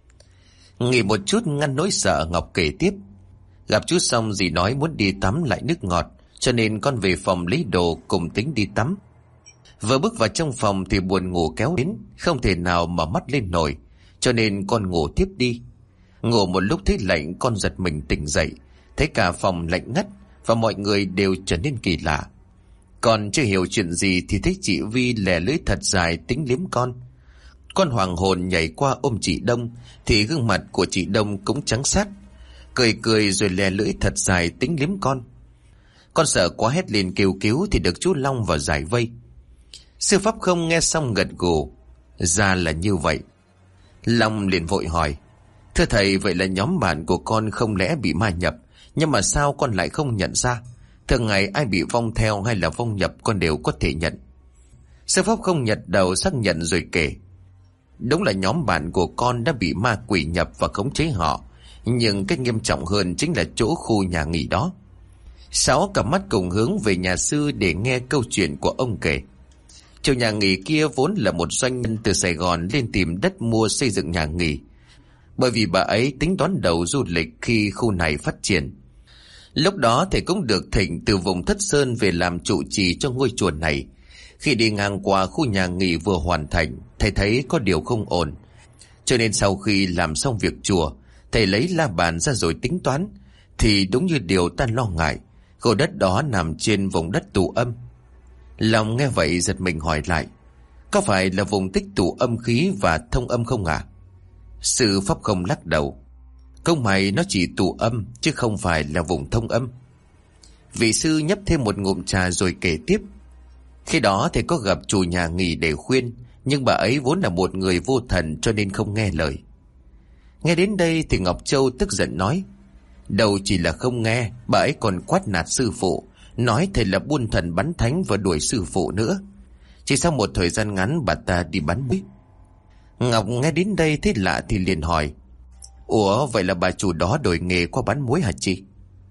Nghỉ một chút ngăn nỗi sợ, Ngọc kể tiếp. Gặp chú xong dì nói muốn đi tắm lại nước ngọt, cho nên con về phòng lấy đồ cùng tính đi tắm. Vừa bước vào trong phòng thì buồn ngủ kéo đến, không thể nào mở mắt lên nổi, cho nên con ngủ tiếp đi. Ngủ một lúc thấy lạnh, con giật mình tỉnh dậy, thấy cả phòng lạnh ngắt và mọi người đều trở nên kỳ lạ. Con chưa hiểu chuyện gì thì thấy chị Vi lè lưỡi thật dài tính liếm con. Con hoàng hồn nhảy qua ôm chị Đông, thì gương mặt của chị Đông cũng trắng sát, cười cười rồi lè lưỡi thật dài tính liếm con. Con sợ quá hét lên kêu cứu thì được chú Long vào giải vây. Sư Pháp Không nghe xong gật gù. Ra là như vậy. Long liền vội hỏi, thưa thầy, vậy là nhóm bạn của con không lẽ bị ma nhập, nhưng mà sao con lại không nhận ra? Thường ngày ai bị vong theo hay là vong nhập con đều có thể nhận. Sư Pháp Không nhật đầu xác nhận rồi kể, đúng là nhóm bạn của con đã bị ma quỷ nhập và khống chế họ, nhưng cái nghiêm trọng hơn chính là chỗ khu nhà nghỉ đó. Sáu cặp mắt cùng hướng về nhà sư để nghe câu chuyện của ông kể. Chủ nhà nghỉ kia vốn là một doanh nhân từ Sài Gòn lên tìm đất mua xây dựng nhà nghỉ, bởi vì bà ấy tính đón đầu du lịch khi khu này phát triển. Lúc đó thầy cũng được thỉnh từ vùng Thất Sơn về làm trụ trì cho ngôi chùa này. Khi đi ngang qua khu nhà nghỉ vừa hoàn thành, thầy thấy có điều không ổn, cho nên sau khi làm xong việc chùa, thầy lấy la bàn ra rồi tính toán, thì đúng như điều ta lo ngại, khu đất đó nằm trên vùng đất tù âm. Lòng nghe vậy giật mình hỏi lại, có phải là vùng tích tụ âm khí và thông âm không ạ? À? Sư Pháp Không lắc đầu, công mày nó chỉ tụ âm chứ không phải là vùng thông âm. Vị sư nhấp thêm một ngụm trà rồi kể tiếp, khi đó thầy có gặp chủ nhà nghỉ để khuyên, nhưng bà ấy vốn là một người vô thần cho nên không nghe lời. Nghe đến đây thì Ngọc Châu tức giận nói, đâu chỉ là không nghe, bà ấy còn quát nạt sư phụ, nói thầy là buôn thần bắn thánh và đuổi sư phụ nữa. Chỉ sau một thời gian ngắn bà ta đi bắn muối. Ngọc nghe đến đây thấy lạ thì liền hỏi, ủa vậy là bà chủ đó đổi nghề qua bán muối hả chị?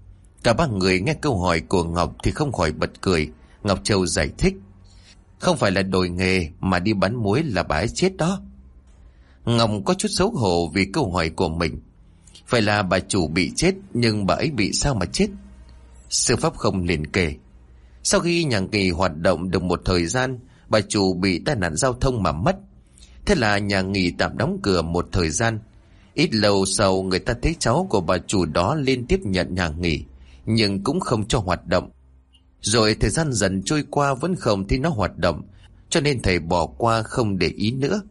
Cả ba người nghe câu hỏi của Ngọc thì không khỏi bật cười. Ngọc Châu giải thích, không phải là đổi nghề mà đi bán muối là bà ấy chết đó. Ngọc có chút xấu hổ vì câu hỏi của mình. Vậy là bà chủ bị chết, nhưng bà ấy bị sao mà chết? Sư Pháp Không liền kể, sau khi nhà nghỉ hoạt động được một thời gian, bà chủ bị tai nạn giao thông mà mất. Thế là nhà nghỉ tạm đóng cửa một thời gian. Ít lâu sau người ta thấy cháu của bà chủ đó lên tiếp nhận nhà nghỉ, nhưng cũng không cho hoạt động. Rồi thời gian dần trôi qua vẫn không thấy nó hoạt động, cho nên thầy bỏ qua không để ý nữa.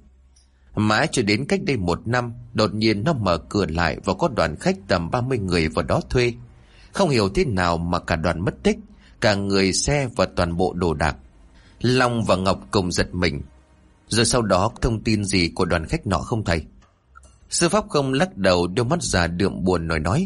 Mãi cho đến cách đây một năm, đột nhiên nó mở cửa lại và có đoàn khách tầm ba mươi người vào đó thuê. Không hiểu thế nào mà cả đoàn mất tích, cả người, xe và toàn bộ đồ đạc. Long và Ngọc cùng giật mình. Rồi sau đó thông tin gì của đoàn khách nọ không thầy? Sư Pháp Không lắc đầu, đôi mắt già đượm buồn nói nói,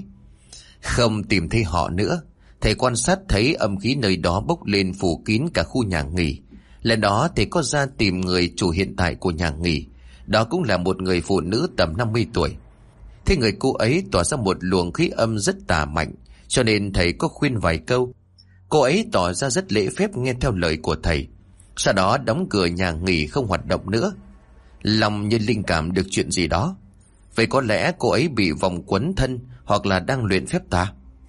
không tìm thấy họ nữa. Thầy quan sát thấy âm khí nơi đó bốc lên phủ kín cả khu nhà nghỉ. Lần đó thầy có ra tìm người chủ hiện tại của nhà nghỉ. Đó cũng là một người phụ nữ tầm năm mươi tuổi. Thế người cô ấy tỏa ra một luồng khí âm rất tà mạnh, cho nên thầy có khuyên vài câu. Cô ấy tỏ ra rất lễ phép nghe theo lời của thầy. Sau đó đóng cửa nhà nghỉ không hoạt động nữa. Lòng như linh cảm được chuyện gì đó. Vậy có lẽ cô ấy bị vòng quấn thân, hoặc là đang luyện phép tà?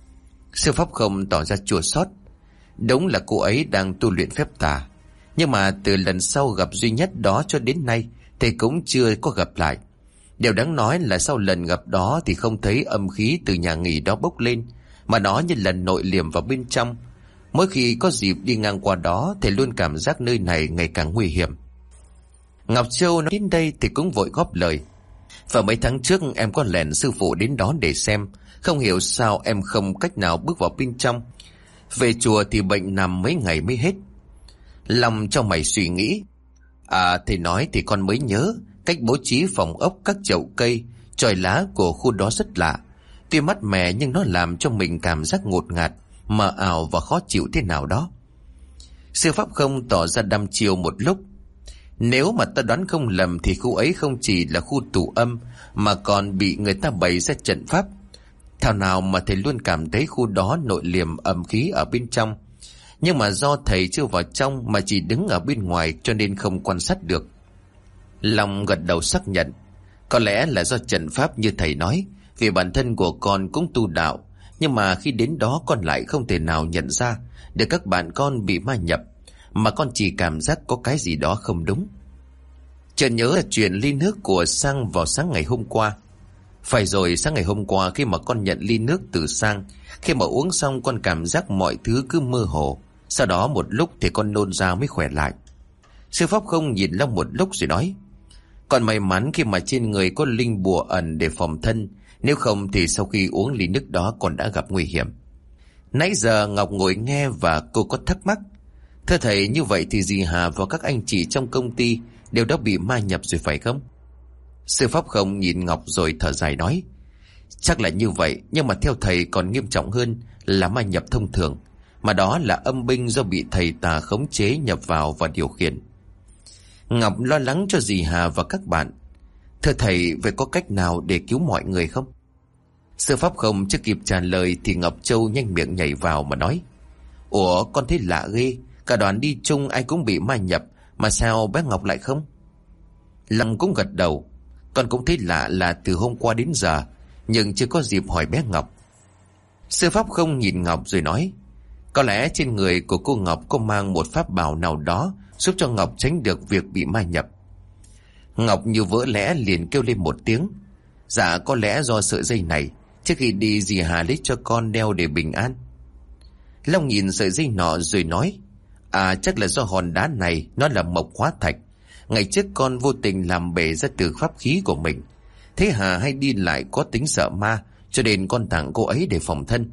Sư Pháp Không tỏ ra chua xót. Đúng là cô ấy đang tu luyện phép tà, nhưng mà từ lần sau gặp duy nhất đó cho đến nay thầy cũng chưa có gặp lại. Điều đáng nói là sau lần gặp đó thì không thấy âm khí từ nhà nghỉ đó bốc lên, mà nó như lần nội liềm vào bên trong. Mỗi khi có dịp đi ngang qua đó, thầy luôn cảm giác nơi này ngày càng nguy hiểm. Ngọc Châu nói đến đây thì cũng vội góp lời. Và mấy tháng trước em có lèn sư phụ đến đó để xem, không hiểu sao em không cách nào bước vào bên trong. Về chùa thì bệnh nằm mấy ngày mới hết. Long trong mày suy nghĩ. À, thầy nói thì con mới nhớ, cách bố trí phòng ốc, các chậu cây, chòi lá của khu đó rất lạ. Tuy mát mẻ nhưng nó làm cho mình cảm giác ngột ngạt, mờ ảo và khó chịu thế nào đó. Sư Pháp Không tỏ ra đăm chiêu một lúc. Nếu mà ta đoán không lầm thì khu ấy không chỉ là khu tù âm, mà còn bị người ta bày ra trận pháp. Thảo nào mà thầy luôn cảm thấy khu đó nội liềm ẩm khí ở bên trong. Nhưng mà do thầy chưa vào trong mà chỉ đứng ở bên ngoài cho nên không quan sát được. Long gật đầu xác nhận. Có lẽ là do trận pháp như thầy nói, vì bản thân của con cũng tu đạo. Nhưng mà khi đến đó con lại không thể nào nhận ra được các bạn con bị ma nhập, mà con chỉ cảm giác có cái gì đó không đúng. Chợt nhớ là chuyện ly nước của Sang vào sáng ngày hôm qua. Phải rồi, sáng ngày hôm qua khi mà con nhận ly nước từ Sang, khi mà uống xong con cảm giác mọi thứ cứ mơ hồ. Sau đó một lúc thì con nôn ra mới khỏe lại. Sư Pháp Không nhìn Long một lúc rồi nói. Còn may mắn khi mà trên người có linh bùa ẩn để phòng thân, nếu không thì sau khi uống ly nước đó con đã gặp nguy hiểm. Nãy giờ Ngọc ngồi nghe và cô có thắc mắc. Thưa thầy, như vậy thì dì Hà và các anh chị trong công ty đều đã bị ma nhập rồi phải không? Sư Pháp Không nhìn Ngọc rồi thở dài nói. Chắc là như vậy, nhưng mà theo thầy còn nghiêm trọng hơn là ma nhập thông thường, mà đó là âm binh do bị thầy tà khống chế nhập vào và điều khiển. Ngọc lo lắng cho dì Hà và các bạn. Thưa thầy, vậy có cách nào để cứu mọi người không? Sư Pháp Không chưa kịp trả lời thì Ngọc Châu nhanh miệng nhảy vào mà nói. Ủa, con thấy lạ ghê, cả đoàn đi chung ai cũng bị ma nhập, mà sao bé Ngọc lại không? Long cũng gật đầu. Con cũng thấy lạ là từ hôm qua đến giờ, nhưng chưa có dịp hỏi bé Ngọc. Sư Pháp Không nhìn Ngọc rồi nói. Có lẽ trên người của cô Ngọc có mang một pháp bảo nào đó giúp cho Ngọc tránh được việc bị ma nhập. Ngọc như vỡ lẽ liền kêu lên một tiếng. Dạ, có lẽ do sợi dây này, trước khi đi dì Hà lấy cho con đeo để bình an. Long nhìn sợi dây nọ rồi nói. À, chắc là do hòn đá này, nó là mộc hóa thạch. Ngày trước con vô tình làm bể ra từ pháp khí của mình. Thế Hà hay đi lại có tính sợ ma, cho nên con tặng cô ấy để phòng thân.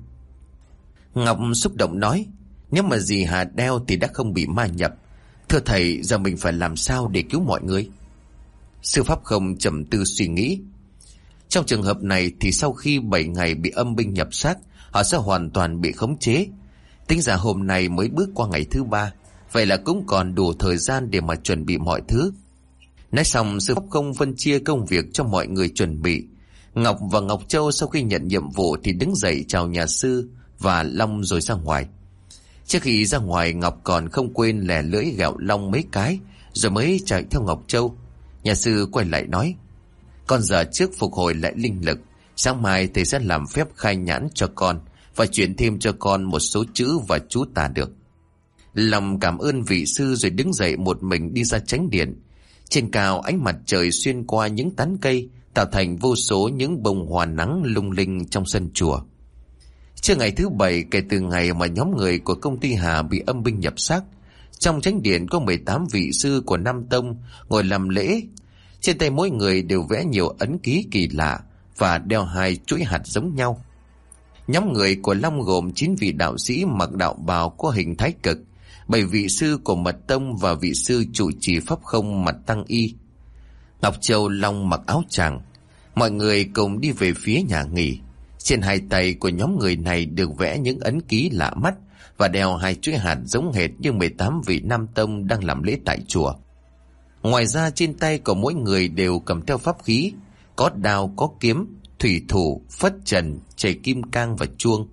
Ngọc xúc động nói. Nếu mà dì Hà đeo thì đã không bị ma nhập. Thưa thầy, giờ mình phải làm sao để cứu mọi người? Sư Pháp Không trầm tư suy nghĩ. Trong trường hợp này thì sau khi bảy ngày bị âm binh nhập xác, họ sẽ hoàn toàn bị khống chế. Tính ra hôm nay mới bước qua ngày thứ ba, vậy là cũng còn đủ thời gian để mà chuẩn bị mọi thứ. Nói xong, Sư Pháp Không phân chia công việc cho mọi người chuẩn bị. Ngọc và Ngọc Châu sau khi nhận nhiệm vụ thì đứng dậy chào nhà sư và Long rồi ra ngoài. Trước khi ra ngoài, Ngọc còn không quên lè lưỡi gẹo Long mấy cái rồi mới chạy theo Ngọc Châu. Nhà sư quay lại nói. Con giờ trước phục hồi lại linh lực, sáng mai thầy sẽ làm phép khai nhãn cho con và chuyển thêm cho con một số chữ và chú tả được. Long cảm ơn vị sư rồi đứng dậy một mình đi ra chánh điện. Trên cao, ánh mặt trời xuyên qua những tán cây tạo thành vô số những bông hoa nắng lung linh trong sân chùa. Trưa ngày thứ bảy kể từ ngày mà nhóm người của công ty Hà bị âm binh nhập xác, trong chánh điện có mười tám vị sư của Nam Tông ngồi làm lễ. Trên tay mỗi người đều vẽ nhiều ấn ký kỳ lạ và đeo hai chuỗi hạt giống nhau. Nhóm người của Long gồm chín vị đạo sĩ mặc đạo bào có hình thái cực, bảy vị sư của Mật Tông và vị sư trụ trì Pháp Không mặt tăng y. Ngọc Châu, Long mặc áo tràng. Mọi người cùng đi về phía nhà nghỉ. Trên hai tay của nhóm người này được vẽ những ấn ký lạ mắt và đeo hai chuỗi hạt giống hệt như mười tám vị Nam Tông đang làm lễ tại chùa. Ngoài ra trên tay của mỗi người đều cầm theo pháp khí, có đao, có kiếm, thủy thủ, phất trần, chày kim cang và chuông.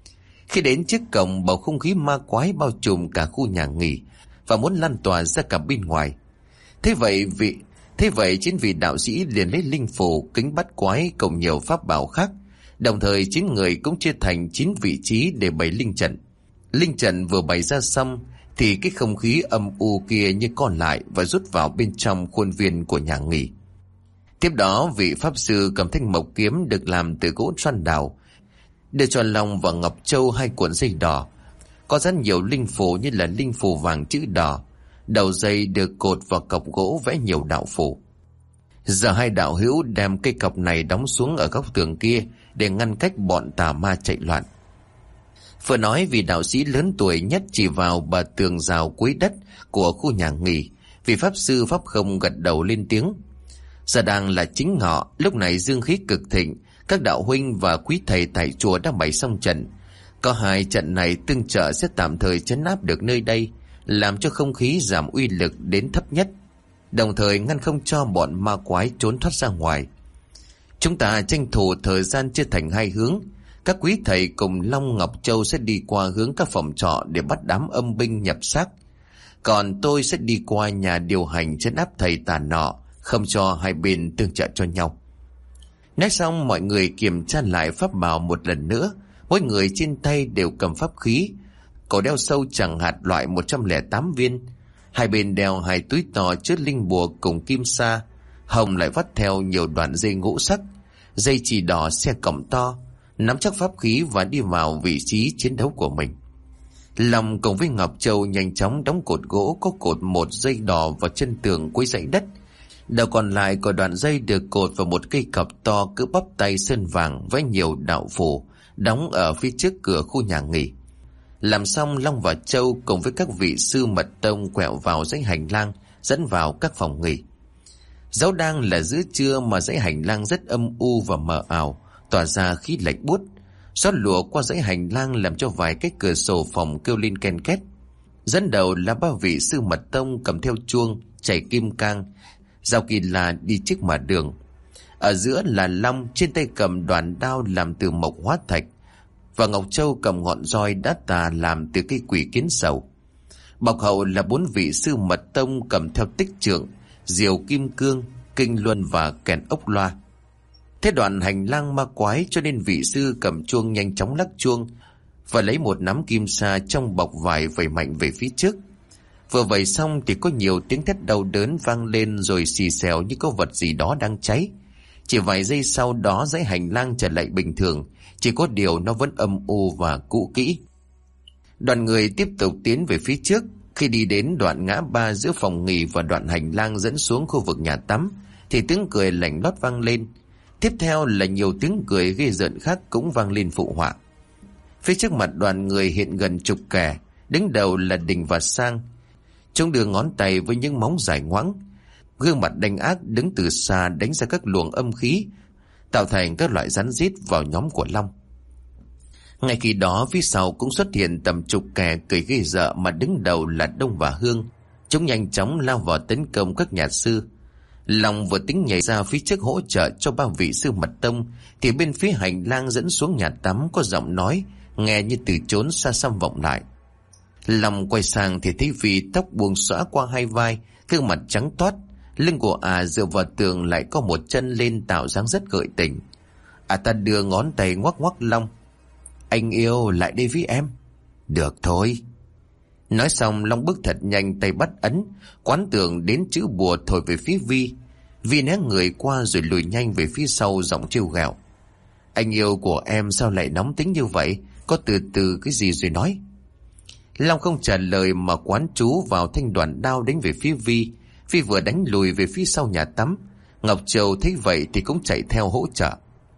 Khi đến trước cổng, bầu không khí ma quái bao trùm cả khu nhà nghỉ và muốn lan tỏa ra cả bên ngoài. Thế vậy vị thế vậy chín vị đạo sĩ liền lấy linh phù, kính bắt quái cùng nhiều pháp bảo khác. Đồng thời chín người cũng chia thành chín vị trí để bày linh trận. Linh trận vừa bày ra xong thì cái không khí âm u kia như còn lại và rút vào bên trong khuôn viên của nhà nghỉ. Tiếp đó, vị pháp sư cầm thanh mộc kiếm được làm từ gỗ xoan đào đưa cho Long và Ngọc Châu hai cuộn dây đỏ có rất nhiều linh phù như là linh phù vàng chữ đỏ. Đầu dây được cột vào cọc gỗ vẽ nhiều đạo phù. Giờ hai đạo hữu đem cây cọc này đóng xuống ở góc tường kia để ngăn cách bọn tà ma chạy loạn. Vừa nói vì đạo sĩ lớn tuổi nhất chỉ vào bờ tường rào cuối đất của khu nhà nghỉ. Vị pháp sư pháp không gật đầu lên tiếng. Giờ đang là chính ngọ, lúc này dương khí cực thịnh, các đạo huynh và quý thầy tại chùa đã bày xong trận. Có hai trận này tương trợ sẽ tạm thời trấn áp được nơi đây, làm cho không khí giảm uy lực đến thấp nhất, đồng thời ngăn không cho bọn ma quái trốn thoát ra ngoài. Chúng ta tranh thủ thời gian chia thành hai hướng. Các quý thầy cùng Long Ngọc Châu sẽ đi qua hướng các phòng trọ để bắt đám âm binh nhập xác. Còn tôi sẽ đi qua nhà điều hành trấn áp thầy tà nọ, không cho hai bên tương trợ cho nhau. Nói xong mọi người kiểm tra lại pháp bảo một lần nữa. Mỗi người trên tay đều cầm pháp khí. Cổ đeo sâu chẳng hạt loại một trăm lẻ tám viên. Hai bên đeo hai túi to chứa linh bùa cùng kim sa. Hồng lại vắt theo nhiều đoạn dây ngũ sắc, dây chỉ đỏ xe cổng to, nắm chắc pháp khí và đi vào vị trí chiến đấu của mình. Long cùng với Ngọc Châu nhanh chóng đóng cột gỗ có cột một dây đỏ vào chân tường cuối dãy đất. Đầu còn lại của đoạn dây được cột vào một cây cọc to cỡ bắp tay sơn vàng với nhiều đạo phù, đóng ở phía trước cửa khu nhà nghỉ. Làm xong, Long và Châu cùng với các vị sư mật tông quẹo vào dãy hành lang dẫn vào các phòng nghỉ. Dẫu đang là giữa trưa mà dãy hành lang rất âm u và mờ ảo, tỏa ra khí lạnh buốt. Gió lùa qua dãy hành lang làm cho vài cái cửa sổ phòng kêu lên ken két. Dẫn đầu là ba vị sư mật tông cầm theo chuông, chảy kim cang, Giao Kỳ là đi trước mà đường. Ở giữa là Long, trên tay cầm đoàn đao làm từ mộc hóa thạch, và Ngọc Châu cầm ngọn roi đá tà làm từ cây quỷ kiến sầu. Bọc hậu là bốn vị sư mật tông cầm theo tích trượng, diều kim cương, kinh luân và kèn ốc loa. Thế đoạn hành lang ma quái cho nên vị sư cầm chuông nhanh chóng lắc chuông và lấy một nắm kim sa trong bọc vải vẩy mạnh về phía trước. Vừa vẩy xong thì có nhiều tiếng thét đau đớn vang lên rồi xì xèo như có vật gì đó đang cháy. Chỉ vài giây sau đó dãy hành lang trở lại bình thường, chỉ có điều nó vẫn âm u và cũ kỹ. Đoàn người tiếp tục tiến về phía trước. Khi đi đến đoạn ngã ba giữa phòng nghỉ và đoạn hành lang dẫn xuống khu vực nhà tắm thì tiếng cười lạnh lót vang lên. Tiếp theo là nhiều tiếng cười ghê rợn khác cũng vang lên phụ họa. Phía trước mặt đoàn người hiện gần chục kẻ, đứng đầu là Đình và Sang. Chúng đưa ngón tay với những móng dài ngoãng, gương mặt đanh ác đứng từ xa đánh ra các luồng âm khí, tạo thành các loại rắn rít vào nhóm của Long. Ngay khi đó phía sau cũng xuất hiện tầm chục kẻ cười ghê rợ mà đứng đầu là Đông và Hương. Chúng nhanh chóng lao vào tấn công các nhà sư. Long vừa tính nhảy ra phía trước hỗ trợ cho ba vị sư mật tông thì bên phía hành lang dẫn xuống nhà tắm có giọng nói nghe như từ chốn xa xăm vọng lại. Long quay sang thì thấy vì tóc buông xõa qua hai vai, gương mặt trắng toát, lưng của à dựa vào tường lại có một chân lên tạo dáng rất gợi tình. À ta đưa ngón tay ngoắc ngoắc Long. Anh yêu lại đây với em. Được thôi. Nói xong Long bước thật nhanh, tay bắt ấn, quán tưởng đến chữ bùa thổi về phía Vi. Vi né người qua rồi lùi nhanh về phía sau, giọng trêu ghẹo. Anh yêu của em sao lại nóng tính như vậy? Có từ từ cái gì rồi nói. Long không trả lời mà quán chú vào thanh đoàn đao đánh về phía Vi. Vi vừa đánh lùi về phía sau nhà tắm. Ngọc Châu thấy vậy thì cũng chạy theo hỗ trợ.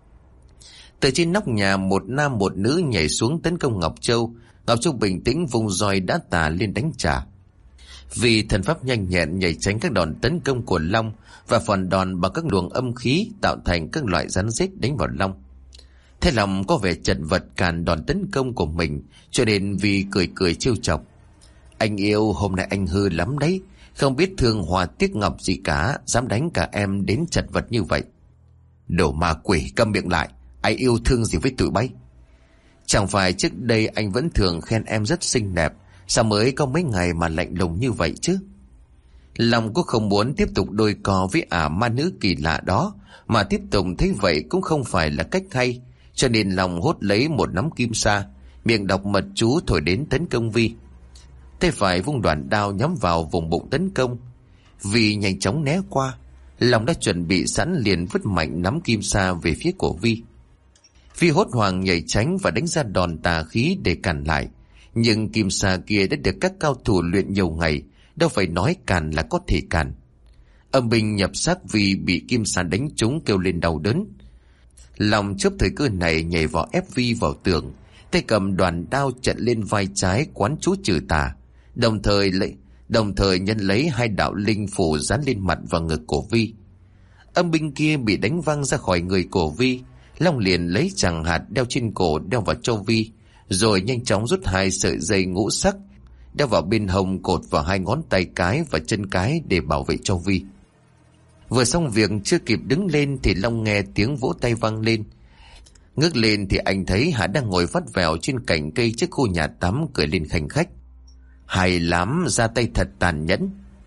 Từ trên nóc nhà một nam một nữ nhảy xuống tấn công Ngọc Châu. Ngọc Châu bình tĩnh vùng roi đá tà lên đánh trả. Vì thần pháp nhanh nhẹn nhảy tránh các đòn tấn công của Long và phản đòn bằng các luồng âm khí tạo thành các loại rắn rết đánh vào Long. Thế Long có vẻ chật vật cản đòn tấn công của mình, cho nên vì cười cười trêu chọc. Anh yêu, hôm nay anh hư lắm đấy, không biết thương hòa tiếc ngọc gì cả, dám đánh cả em đến chật vật như vậy. Đồ ma quỷ, câm miệng lại, ai yêu thương gì với tụi bay? Chẳng phải trước đây anh vẫn thường khen em rất xinh đẹp, sao mới có mấy ngày mà lạnh lùng như vậy chứ? Long cũng không muốn tiếp tục đôi co với ả ma nữ kỳ lạ đó, mà tiếp tục thấy vậy cũng không phải là cách hay, cho nên Long hốt lấy một nắm kim sa, miệng đọc mật chú thổi đến tấn công Vi. Tay phải vung đoàn đao nhắm vào vùng bụng tấn công. Vi nhanh chóng né qua, Long đã chuẩn bị sẵn liền vứt mạnh nắm kim sa về phía của Vi. Vi hốt hoảng nhảy tránh và đánh ra đòn tà khí để cản lại, Nhưng kim sa kia đã được các cao thủ luyện nhiều ngày, đâu phải nói càn là có thể càn. Âm binh nhập xác vì bị kim sa đánh trúng kêu lên đau đớn. Long chớp thời cơ này nhảy vào ép Vi vào tường, tay cầm đoàn đao chặn lên vai trái quán chú trừ tà, đồng thời lấy đồng thời nhân lấy hai đạo linh phù dán lên mặt và ngực của Vi. Âm binh kia bị đánh văng ra khỏi người của Vi. Long liền lấy tràng hạt đeo trên cổ đeo vào cho Vi, rồi nhanh chóng rút hai sợi dây ngũ sắc đeo vào bên hông, cột vào hai ngón tay cái và chân cái để bảo vệ cho Vi. Vừa xong việc, chưa kịp đứng lên thì Long nghe tiếng vỗ tay vang lên. Ngước lên thì anh thấy Hà đang ngồi vắt vẻo trên cành cây trước khu nhà tắm, cười lên khanh khách. Hay lắm, ra tay thật tàn nhẫn.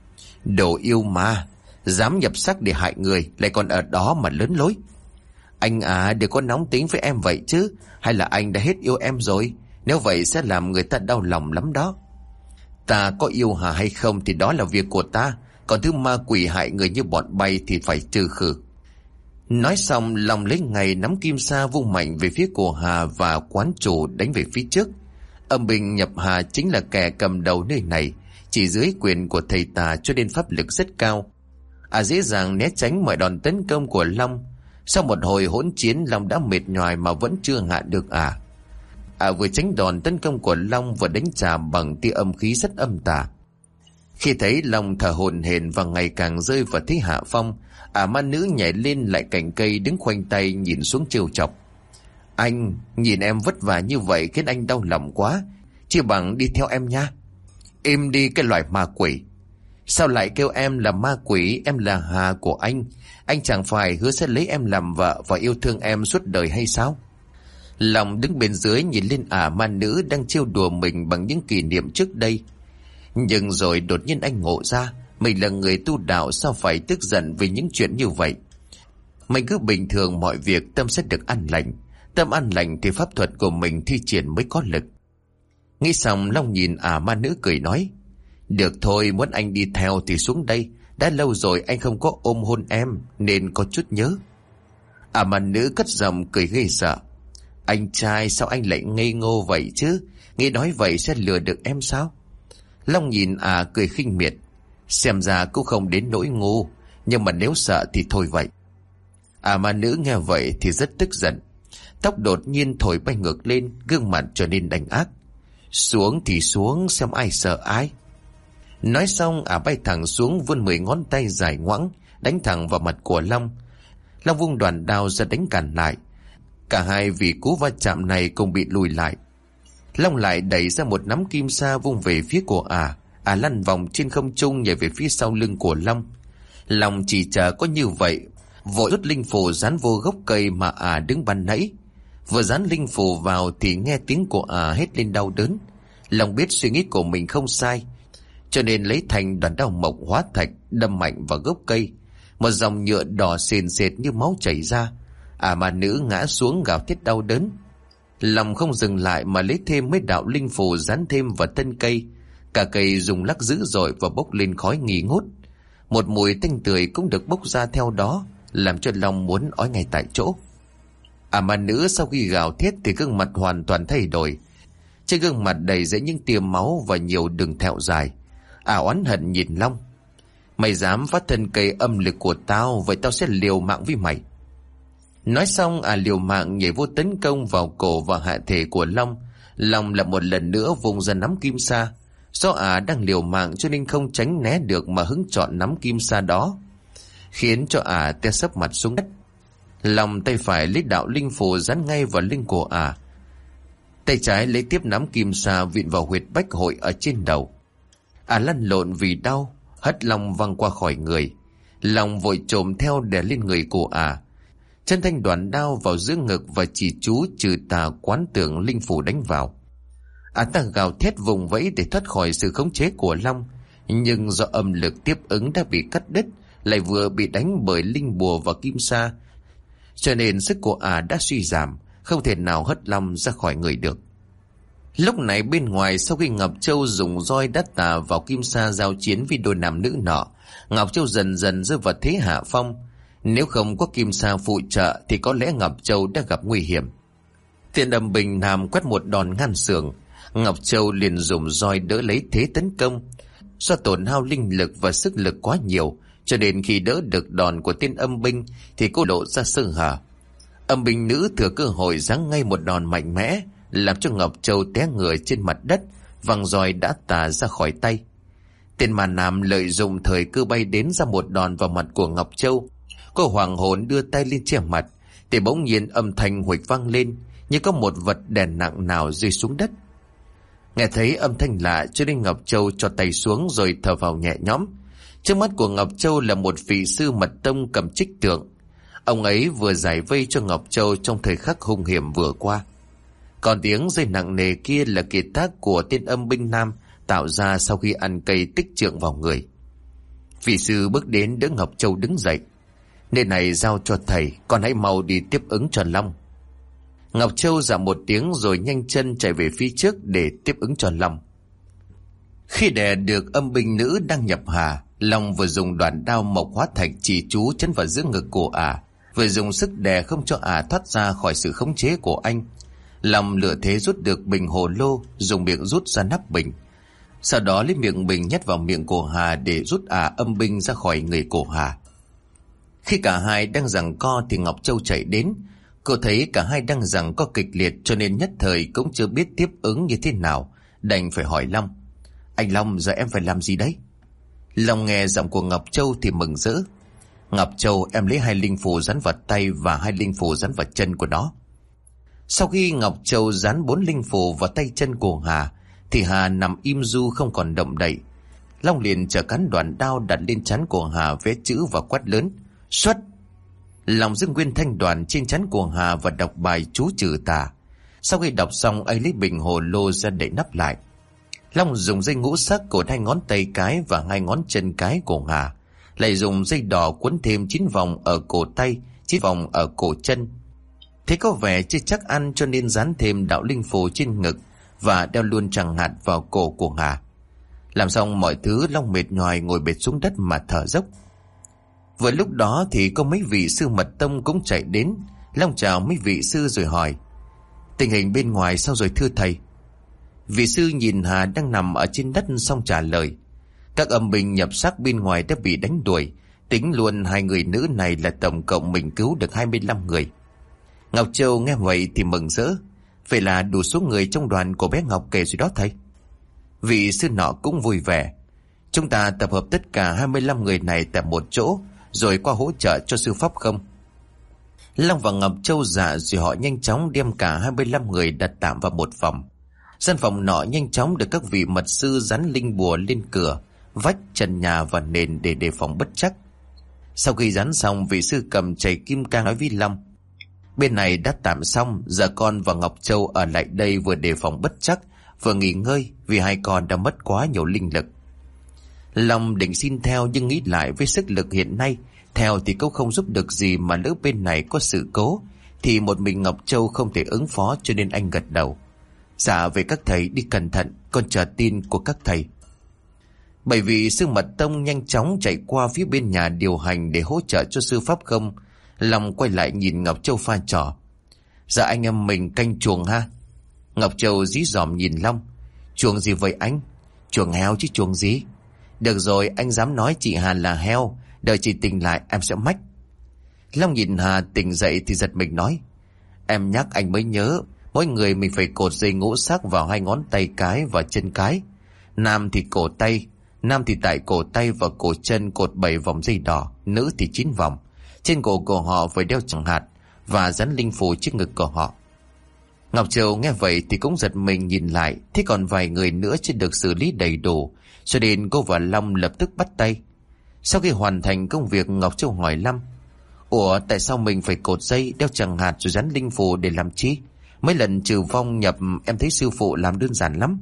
Đồ yêu ma, dám nhập xác để hại người, lại còn ở đó mà lớn lối. Anh à, đừng có nóng tính với em vậy chứ. Hay là anh đã hết yêu em rồi? Nếu vậy sẽ làm người ta đau lòng lắm đó. Ta có yêu Hà hay không thì đó là việc của ta, còn thứ ma quỷ hại người như bọn bay thì phải trừ khử. Nói xong, Long lấy ngay nắm kim sa vung mạnh về phía của Hà và quán chủ đánh về phía trước. Âm binh nhập Hà chính là kẻ cầm đầu nơi này, chỉ dưới quyền của thầy tà cho nên pháp lực rất cao. À dễ dàng né tránh mọi đòn tấn công của Long. Sau một hồi hỗn chiến, Long đã mệt nhoài mà vẫn chưa hạ được à. À vừa tránh đòn tấn công của Long vừa đánh trả bằng tia âm khí rất âm tà. Khi thấy Long thở hổn hển và ngày càng rơi vào thế hạ phong, à ma nữ nhảy lên lại cành cây đứng khoanh tay nhìn xuống trêu chọc. Anh, nhìn em vất vả như vậy khiến anh đau lòng quá, chỉ bằng đi theo em nha. Im đi cái loại ma quỷ. Sao lại kêu em là ma quỷ? Em là Hà của anh. Anh chẳng phải hứa sẽ lấy em làm vợ và yêu thương em suốt đời hay sao? Long đứng bên dưới nhìn lên ả ma nữ đang trêu đùa mình bằng những kỷ niệm trước đây. Nhưng rồi đột nhiên anh ngộ ra, mình là người tu đạo, sao phải tức giận vì những chuyện như vậy. Mình cứ bình thường mọi việc, tâm sẽ được an lành. Tâm an lành thì pháp thuật của mình thi triển mới có lực. Nghĩ xong, Long nhìn ả ma nữ cười nói. Được thôi, muốn anh đi theo thì xuống đây. Đã lâu rồi anh không có ôm hôn em, nên có chút nhớ. Ả ma nữ cất giọng cười ghê sợ. Anh trai, sao anh lại ngây ngô vậy chứ? Nghĩ nói vậy sẽ lừa được em sao? Long nhìn à cười khinh miệt. Xem ra cũng không đến nỗi ngu, nhưng mà nếu sợ thì thôi vậy. À ma nữ nghe vậy thì rất tức giận. Tóc đột nhiên thổi bay ngược lên, gương mặt trở nên đành ác. Xuống thì xuống, xem ai sợ ai. Nói xong à bay thẳng xuống, vươn mười ngón tay dài ngoãng đánh thẳng vào mặt của Long. Long vung đoàn đao ra đánh cản lại. Cả hai vì cú va chạm này cùng bị lùi lại. Long lại đẩy ra một nắm kim sa vung về phía của ả. Ả lăn vòng trên không trung nhảy về phía sau lưng của Long. Long chỉ chờ có như vậy, vội rút linh phù dán vô gốc cây mà ả đứng ban nãy. Vừa dán linh phù vào thì nghe tiếng của ả hét lên đau đớn. Long biết suy nghĩ của mình không sai, cho nên lấy thành đoàn đao mộc hóa thạch đâm mạnh vào gốc cây. Một dòng nhựa đỏ sền sệt như máu chảy ra. Ả ma nữ ngã xuống gào thét đau đớn. Long không dừng lại mà lấy thêm mấy đạo linh phù dán thêm vào thân cây. Cả cây rung lắc dữ dội và bốc lên khói nghi ngút. Một mùi tanh tưởi cũng được bốc ra theo đó, làm cho Long muốn ói ngay tại chỗ. À ma nữ sau khi gào thét thì gương mặt hoàn toàn thay đổi. Trên gương mặt đầy dẫy những tia máu và nhiều đường thẹo dài. À oán hận nhìn Long. Mày dám phát thân cây âm lực của tao, vậy tao sẽ liều mạng với mày. Nói xong à liều mạng nhảy vô tấn công vào cổ và hạ thể của Long. Long lại một lần nữa vùng ra nắm kim sa. Do à đang liều mạng cho nên không tránh né được mà hứng chọn nắm kim sa đó, khiến cho à té sấp mặt xuống đất. Long tay phải lấy đạo linh phù dán ngay vào lưng của à. Tay trái lấy tiếp nắm kim sa vịn vào huyệt bách hội ở trên đầu. À lăn lộn vì đau, hất Long văng qua khỏi người. Long vội trồm theo đè lên người của à. Chân thanh đoàn đao vào giữa ngực và chỉ chú trừ tà quán tưởng linh phù đánh vào. À ta gào thét vùng vẫy để thoát khỏi sự khống chế của Long, nhưng do âm lực tiếp ứng đã bị cắt đứt, lại vừa bị đánh bởi linh bùa và kim sa, cho nên sức của à đã suy giảm, không thể nào hất Long ra khỏi người được. Lúc này bên ngoài, sau khi Ngọc Châu dùng roi đắt tà vào kim sa giao chiến với đôi nam nữ nọ, Ngọc Châu dần dần rơi vào thế hạ phong. Nếu không có kim sa phụ trợ thì có lẽ Ngọc Châu đã gặp nguy hiểm. Tiền Âm Bình Nam quét một đòn ngăn sườn. Ngọc Châu liền dùng roi đỡ lấy thế tấn công. Do tổn hao linh lực và sức lực quá nhiều, cho nên khi đỡ được đòn của tên âm binh thì cô lộ ra sơ hở. Âm binh nữ thừa cơ hội giáng ngay một đòn mạnh mẽ, làm cho Ngọc Châu té người trên mặt đất, văng roi đã tà ra khỏi tay. Tên mà nam lợi dụng thời cơ bay đến ra một đòn vào mặt của Ngọc Châu. Cô hoàng hồn đưa tay lên che mặt, thì bỗng nhiên âm thanh huỵch vang lên, như có một vật đè nặng nào rơi xuống đất. Nghe thấy âm thanh lạ cho nên Ngọc Châu cho tay xuống rồi thở vào nhẹ nhõm. Trước mắt của Ngọc Châu là một vị sư mật tông cầm trích tượng. Ông ấy vừa giải vây cho Ngọc Châu trong thời khắc hung hiểm vừa qua. Còn tiếng rơi nặng nề kia là kiệt tác của tên âm binh nam tạo ra sau khi ăn cây tích trượng vào người. Vị sư bước đến đỡ Ngọc Châu đứng dậy. Nơi này giao cho thầy, con hãy mau đi tiếp ứng cho Long. Ngọc Châu dạ một tiếng rồi nhanh chân chạy về phía trước để tiếp ứng cho Long. Khi đè được âm binh nữ đang nhập hà, Long vừa dùng đoạn đao mộc hóa thạch chỉ chú chấn vào giữa ngực của ả, à, vừa dùng sức đè không cho ả à thoát ra khỏi sự khống chế của anh. Long lựa thế rút được bình hồ lô, dùng miệng rút ra nắp bình. Sau đó lấy miệng bình nhét vào miệng của Hà để rút ả à âm binh ra khỏi người của Hà. Khi cả hai đang giằng co thì Ngọc Châu chạy đến. Cô thấy cả hai đang giằng co kịch liệt cho nên nhất thời cũng chưa biết tiếp ứng như thế nào, đành phải hỏi Long: Anh Long, giờ em phải làm gì đấy? Long nghe giọng của Ngọc Châu thì mừng rỡ. Ngọc Châu, em lấy hai linh phù dán vào tay và hai linh phù dán vào chân của nó. Sau khi Ngọc Châu dán bốn linh phù vào tay chân của Hà thì Hà nằm im ru không còn động đậy. Long liền trở cán đoạn đao đặt lên trán của Hà, vẽ chữ và quát lớn: Xuất! Long dâng nguyên thanh đoàn trên trán của Hà và đọc bài chú trừ tà. Sau khi đọc xong, anh lấy bình hồ lô ra đậy nắp lại. Long dùng dây ngũ sắc cột hai ngón tay cái và hai ngón chân cái của Hà, lại dùng dây đỏ quấn thêm chín vòng ở cổ tay, chín vòng ở cổ chân. Thế có vẻ chưa chắc ăn cho nên dán thêm đạo linh phù trên ngực và đeo luôn tràng hạt vào cổ của Hà. Làm xong mọi thứ, Long mệt nhoài ngồi bệt xuống đất mà thở dốc. Vừa lúc đó thì có mấy vị sư mật tông cũng chạy đến. Long chào mấy vị sư rồi hỏi: Tình hình bên ngoài sao rồi thưa thầy? Vị sư nhìn Hà đang nằm ở trên đất xong trả lời: Các âm binh nhập xác bên ngoài đã bị đánh đuổi, tính luôn hai người nữ này là tổng cộng mình cứu được hai mươi lăm người. Ngọc Châu nghe vậy thì mừng rỡ: Vậy là đủ số người trong đoàn của bé Ngọc kể rồi đó thầy. Vị sư nọ cũng vui vẻ: Chúng ta tập hợp tất cả hai mươi lăm người này tại một chỗ rồi qua hỗ trợ cho sư pháp không? Long và Ngọc Châu dạ rồi họ nhanh chóng đem cả hai mươi lăm người đặt tạm vào một phòng. Gian phòng nọ nhanh chóng được các vị mật sư dán linh bùa lên cửa, vách, trần nhà và nền để đề phòng bất trắc. Sau khi dán xong, vị sư cầm chày kim cang nói với Long: Bên này đã tạm xong, giờ con và Ngọc Châu ở lại đây vừa đề phòng bất trắc, vừa nghỉ ngơi vì hai con đã mất quá nhiều linh lực. Long định xin theo nhưng nghĩ lại với sức lực hiện nay, theo thì cũng không giúp được gì, mà lỡ bên này có sự cố thì một mình Ngọc Châu không thể ứng phó, cho nên anh gật đầu: Dạ về các thầy đi cẩn thận, con chờ tin của các thầy. Bởi vì sư mật tông nhanh chóng chạy qua phía bên nhà điều hành để hỗ trợ cho sư pháp không. Long quay lại nhìn Ngọc Châu pha trò: Dạ anh em mình canh chuồng ha. Ngọc Châu dí dỏm nhìn Long: Chuồng gì vậy anh? Chuồng heo chứ chuồng gì? Được rồi, anh dám nói chị Hà là heo, đợi chị tỉnh lại em sẽ mách. Long nhìn Hà tỉnh dậy thì giật mình nói: Em nhắc anh mới nhớ, mỗi người mình phải cột dây ngũ sắc vào hai ngón tay cái và chân cái. Nam thì cổ tay, nam thì tại cổ tay và cổ chân cột bảy vòng dây đỏ, nữ thì chín vòng. Trên cổ của họ phải đeo tràng hạt và dán linh phù trên ngực của họ. Ngọc Châu nghe vậy thì cũng giật mình nhìn lại, thế còn vài người nữa chưa được xử lý đầy đủ, cho nên cô và Long lập tức bắt tay. Sau khi hoàn thành công việc, Ngọc Châu hỏi Long: Ủa tại sao mình phải cột dây, đeo tràng hạt rồi dán linh phù để làm chi? Mấy lần trừ vong nhập em thấy sư phụ làm đơn giản lắm.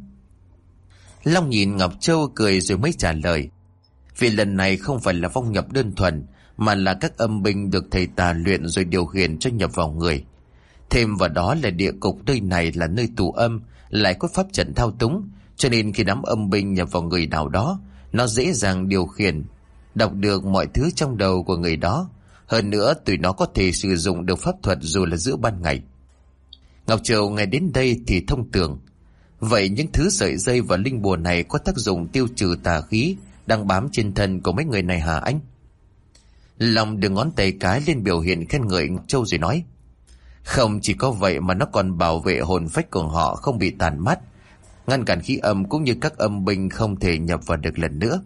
Long nhìn Ngọc Châu cười rồi mới trả lời: Vì lần này không phải là vong nhập đơn thuần, mà là các âm binh được thầy tà luyện rồi điều khiển cho nhập vào người. Thêm vào đó là địa cục nơi này là nơi tù âm, lại có pháp trận thao túng, cho nên khi đám âm binh nhập vào người nào đó, nó dễ dàng điều khiển, đọc được mọi thứ trong đầu của người đó. Hơn nữa, tụi nó có thể sử dụng được pháp thuật dù là giữa ban ngày. Ngọc Châu nghe đến đây thì thông tưởng: Vậy những thứ sợi dây và linh bùa này có tác dụng tiêu trừ tà khí đang bám trên thân của mấy người này hả anh? Long đưa ngón tay cái lên biểu hiện khen ngợi Ngọc Châu rồi nói: Không chỉ có vậy mà nó còn bảo vệ hồn phách của họ không bị tàn mát, ngăn cản khí âm cũng như các âm binh không thể nhập vào được lần nữa.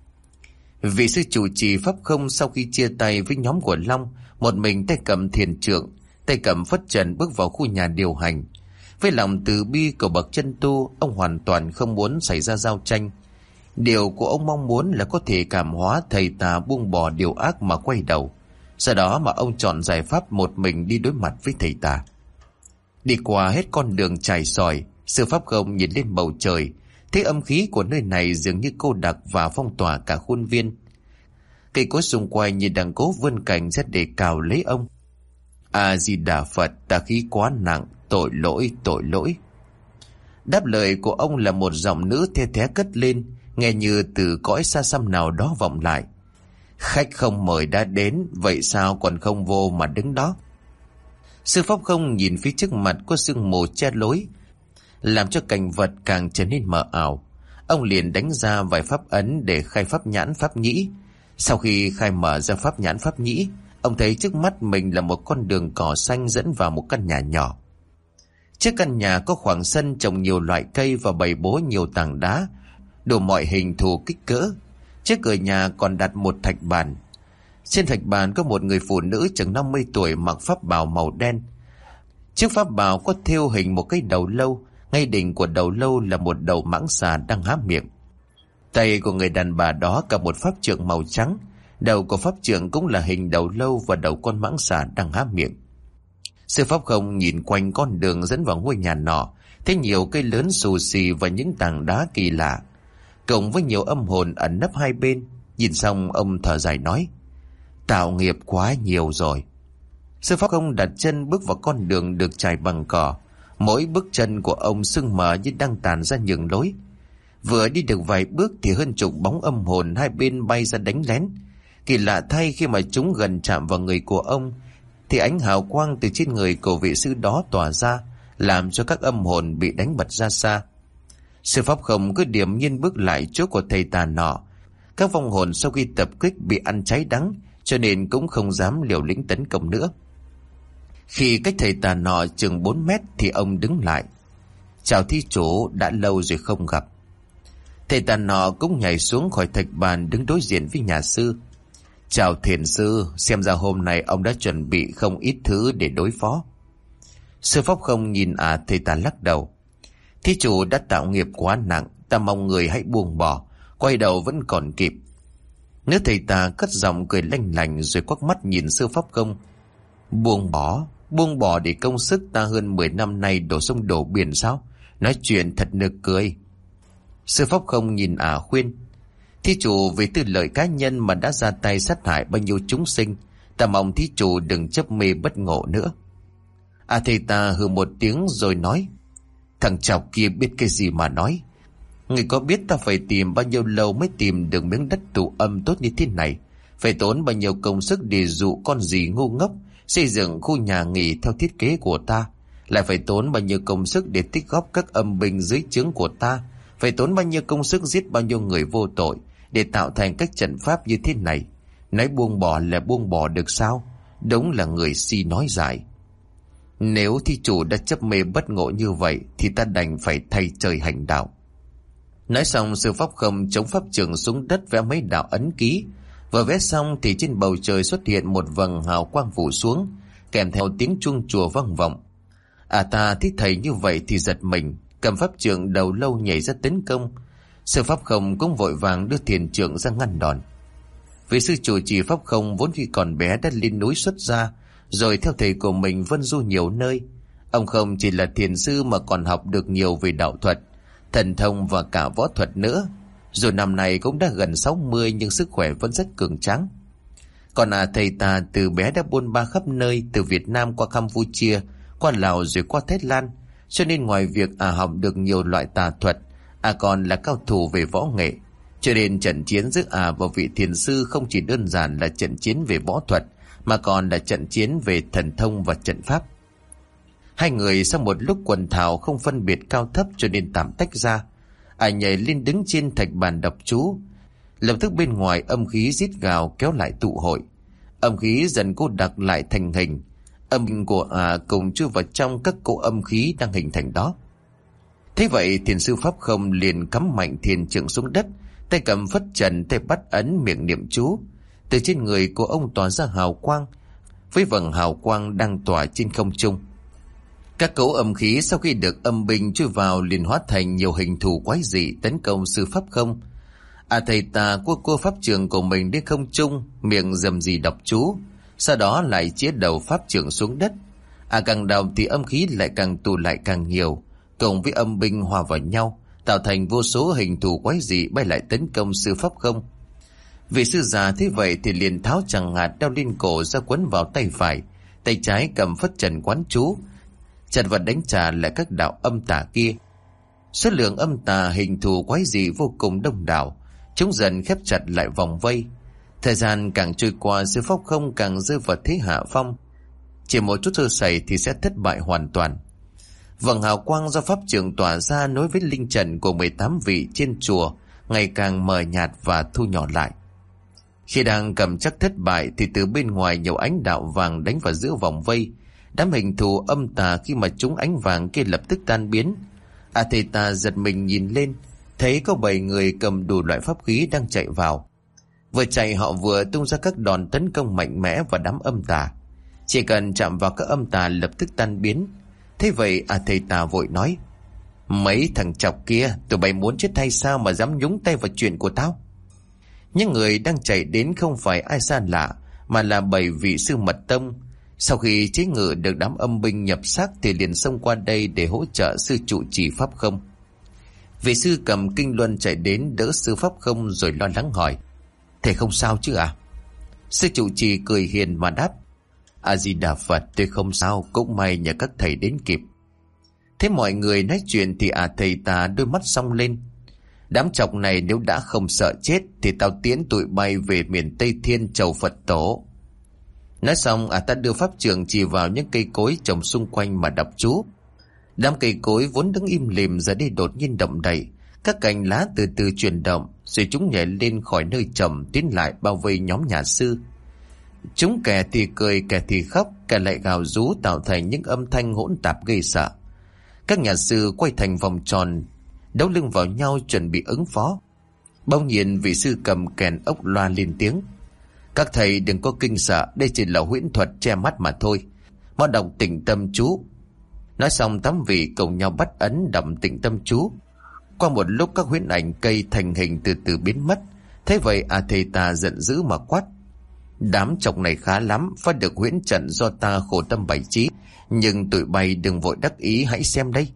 Vị sư chủ trì pháp không sau khi chia tay với nhóm của Long, một mình tay cầm thiền trượng, tay cầm phất trần bước vào khu nhà điều hành. Với lòng từ bi của bậc chân tu, ông hoàn toàn không muốn xảy ra giao tranh. Điều của ông mong muốn là có thể cảm hóa thầy tà buông bỏ điều ác mà quay đầu. Sau đó mà ông chọn giải pháp một mình đi đối mặt với thầy tà. Đi qua hết con đường trải sỏi, sư pháp không nhìn lên bầu trời, thấy âm khí của nơi này dường như cô đặc và phong tỏa cả khuôn viên. Cây cối xung quanh như đang cố vươn cành ra để cào lấy ông. A Di Đà Phật, tà khí quá nặng, tội lỗi, tội lỗi. Đáp lời của ông là một giọng nữ the thé cất lên, nghe như từ cõi xa xăm nào đó vọng lại: Khách không mời đã đến, vậy sao còn không vô mà đứng đó? Sư pháp không nhìn phía trước mặt có sương mù che lối, làm cho cảnh vật càng trở nên mờ ảo. Ông liền đánh ra vài pháp ấn để khai pháp nhãn pháp nhĩ. Sau khi khai mở ra pháp nhãn pháp nhĩ, ông thấy trước mắt mình là một con đường cỏ xanh dẫn vào một căn nhà nhỏ. Trước căn nhà có khoảng sân trồng nhiều loại cây và bày bố nhiều tảng đá, đủ mọi hình thù kích cỡ. Trước cửa nhà còn đặt một thạch bàn. Trên thạch bàn có một người phụ nữ chừng năm mươi tuổi mặc pháp bào màu đen. Chiếc pháp bào có thêu hình một cái đầu lâu, ngay đỉnh của đầu lâu là một đầu mãng xà đang há miệng. Tay của người đàn bà đó cầm một pháp trượng màu trắng, đầu của pháp trượng cũng là hình đầu lâu và đầu con mãng xà đang há miệng. Sư pháp không nhìn quanh con đường dẫn vào ngôi nhà nọ, thấy nhiều cây lớn xù xì và những tảng đá kỳ lạ, cộng với nhiều âm hồn ẩn nấp hai bên. Nhìn xong ông thở dài nói: Tạo nghiệp quá nhiều rồi. Sư pháp không đặt chân bước vào con đường được trải bằng cỏ. Mỗi bước chân của ông sưng mờ như đang tàn ra nhường lối. Vừa đi được vài bước thì hơn chục bóng âm hồn hai bên bay ra đánh lén. Kỳ lạ thay, khi mà chúng gần chạm vào người của ông thì ánh hào quang từ trên người của vị sư đó tỏa ra, làm cho các âm hồn bị đánh bật ra xa. Sư pháp không cứ điềm nhiên bước lại chỗ của thầy tà nọ. Các vong hồn sau khi tập kích bị ăn cháy đắng, cho nên cũng không dám liều lĩnh tấn công nữa. Khi cách thầy tà nọ chừng bốn mét thì ông đứng lại: Chào thí chủ, đã lâu rồi không gặp. Thầy tà nọ cũng nhảy xuống khỏi thạch bàn đứng đối diện với nhà sư. Chào thiền sư, xem ra hôm nay ông đã chuẩn bị không ít thứ để đối phó. Sư pháp không nhìn à thầy tà lắc đầu: Thí chủ đã tạo nghiệp quá nặng, ta mong người hãy buông bỏ, quay đầu vẫn còn kịp. Nếu thầy tà cất giọng cười lanh lành rồi quắc mắt nhìn sư pháp không: Buông bỏ, buông bỏ để công sức ta hơn mười năm nay đổ sông đổ biển sao? Nói chuyện thật nực cười. Sư pháp không nhìn ả khuyên: Thí chủ vì tư lợi cá nhân mà đã ra tay sát hại bao nhiêu chúng sinh, ta mong thí chủ đừng chấp mê bất ngộ nữa. À thầy ta hừ một tiếng rồi nói: Thằng chọc kia biết cái gì mà nói. Người có biết ta phải tìm bao nhiêu lâu mới tìm được miếng đất tụ âm tốt như thế này? Phải tốn bao nhiêu công sức để dụ con gì ngu ngốc xây dựng khu nhà nghỉ theo thiết kế của ta? Lại phải tốn bao nhiêu công sức để tích góp các âm binh dưới trướng của ta? Phải tốn bao nhiêu công sức giết bao nhiêu người vô tội để tạo thành các trận pháp như thế này? Nói buông bỏ là buông bỏ được sao? Đúng là người si nói dại. Nếu thí chủ đã chấp mê bất ngộ như vậy thì ta đành phải thay trời hành đạo. Nói xong, sư pháp không chống pháp trường xuống đất vẽ mấy đạo ấn ký. Vừa vẽ xong thì trên bầu trời xuất hiện một vầng hào quang phủ xuống, kèm theo tiếng chuông chùa vang vọng. À ta thấy thầy như vậy thì giật mình, cầm pháp trượng đầu lâu nhảy ra tấn công. Sư pháp không cũng vội vàng đưa thiền trượng ra ngăn đòn. Vị sư chủ trì pháp không vốn khi còn bé đã lên núi xuất gia, rồi theo thầy của mình vân du nhiều nơi. Ông không chỉ là thiền sư mà còn học được nhiều về đạo thuật, thần thông và cả võ thuật nữa. Dù năm nay cũng đã gần sáu mươi nhưng sức khỏe vẫn rất cường tráng. Còn à thầy ta từ bé đã buôn ba khắp nơi, từ Việt Nam qua Campuchia, qua Lào rồi qua Thái Lan. Cho nên ngoài việc à học được nhiều loại tà thuật, à còn là cao thủ về võ nghệ. Cho nên trận chiến giữa à và vị thiền sư không chỉ đơn giản là trận chiến về võ thuật, mà còn là trận chiến về thần thông và trận pháp. Hai người sau một lúc quần thảo không phân biệt cao thấp cho nên tạm tách ra. Ả nhảy lên đứng trên thạch bàn đọc chú. Lập tức bên ngoài âm khí rít gào kéo lại tụ hội. Âm khí dần cô đặc lại thành hình. Âm binh của Ả cùng chui vào trong các cỗ âm khí đang hình thành đó. Thế vậy thiền sư Pháp Không liền cắm mạnh thiền trượng xuống đất, tay cầm phất trần, tay bắt ấn miệng niệm chú. Từ trên người của ông tỏa ra hào quang, với vầng hào quang đang tỏa trên không trung. Các cỗ âm khí sau khi được âm binh chui vào liền hóa thành nhiều hình thù quái dị tấn công sư Pháp Không. À thầy tà của cô pháp trường của mình đến không trung, miệng rầm rì đọc chú, sau đó lại chĩa đầu pháp trường xuống đất. À càng đọc thì âm khí lại càng tụ lại càng nhiều, cùng với âm binh hòa vào nhau, tạo thành vô số hình thù quái dị bay lại tấn công sư Pháp Không. Vị sư già thế vậy thì liền tháo chằng hạt đeo lên cổ ra quấn vào tay phải, tay trái cầm phất trần quán chú, chặt và đánh trả lại các đạo âm tà kia. Số lượng âm tà hình thù quái dị vô cùng đông đảo, chúng dần khép chặt lại vòng vây. Thời gian càng trôi qua, sư Pháp Không càng rơi vào thế hạ phong. Chỉ một chút sơ sẩy thì sẽ thất bại hoàn toàn. Vầng hào quang do pháp trường tỏa ra nối với linh trận của mười tám vị trên chùa ngày càng mờ nhạt và thu nhỏ lại. Khi đang cầm chắc thất bại thì từ bên ngoài nhiều ánh đạo vàng đánh vào giữa vòng vây. Đám hình thù âm tà khi mà chúng ánh vàng kia lập tức tan biến. À thầy tà giật mình nhìn lên, thấy có bảy người cầm đủ loại pháp khí đang chạy vào. Vừa chạy họ vừa tung ra các đòn tấn công mạnh mẽ vào đám âm tà. Chỉ cần chạm vào các âm tà lập tức tan biến. Thế vậy à thầy tà vội nói: mấy thằng chọc kia, tụi bay muốn chết hay sao mà dám nhúng tay vào chuyện của tao? Những người đang chạy đến không phải ai xa lạ, mà là bảy vị sư mật tông. Sau khi chế ngự được đám âm binh nhập xác thì liền xông qua đây để hỗ trợ sư trụ trì Pháp Không. Vị sư cầm kinh luân chạy đến đỡ sư Pháp Không rồi lo lắng hỏi: thầy không sao chứ à? Sư trụ trì cười hiền mà đáp: A Di Đà Phật, tôi không sao, cũng may nhờ các thầy đến kịp. Thế mọi người nói chuyện thì à thầy tà đôi mắt song lên: đám chọc này nếu đã không sợ chết thì tao tiến tụi bay về miền Tây Thiên chầu Phật tổ. Nói xong à ta đưa pháp trường chỉ vào những cây cối trồng xung quanh mà đọc chú. Đám cây cối vốn đứng im lìm giờ đây đột nhiên động đậy, các cành lá từ từ chuyển động, rồi chúng nhảy lên khỏi nơi trồng tiến lại bao vây nhóm nhà sư. Chúng kẻ thì cười, kẻ thì khóc, kẻ lại gào rú tạo thành những âm thanh hỗn tạp gây sợ. Các nhà sư quay thành vòng tròn, đấu lưng vào nhau chuẩn bị ứng phó. Bỗng nhiên vị sư cầm kèn ốc loa lên tiếng: các thầy đừng có kinh sợ, đây chỉ là huyễn thuật che mắt mà thôi, mau đọc tịnh tâm chú. Nói xong tám vị cùng nhau bắt ấn đọc tịnh tâm chú. Qua một lúc các huyễn ảnh cây thành hình từ từ biến mất. Thế vậy à thầy tà giận dữ mà quát: đám chọc này khá lắm, phải được huyễn trận do ta khổ tâm bày trí, nhưng tụi bay đừng vội đắc ý, hãy xem đây.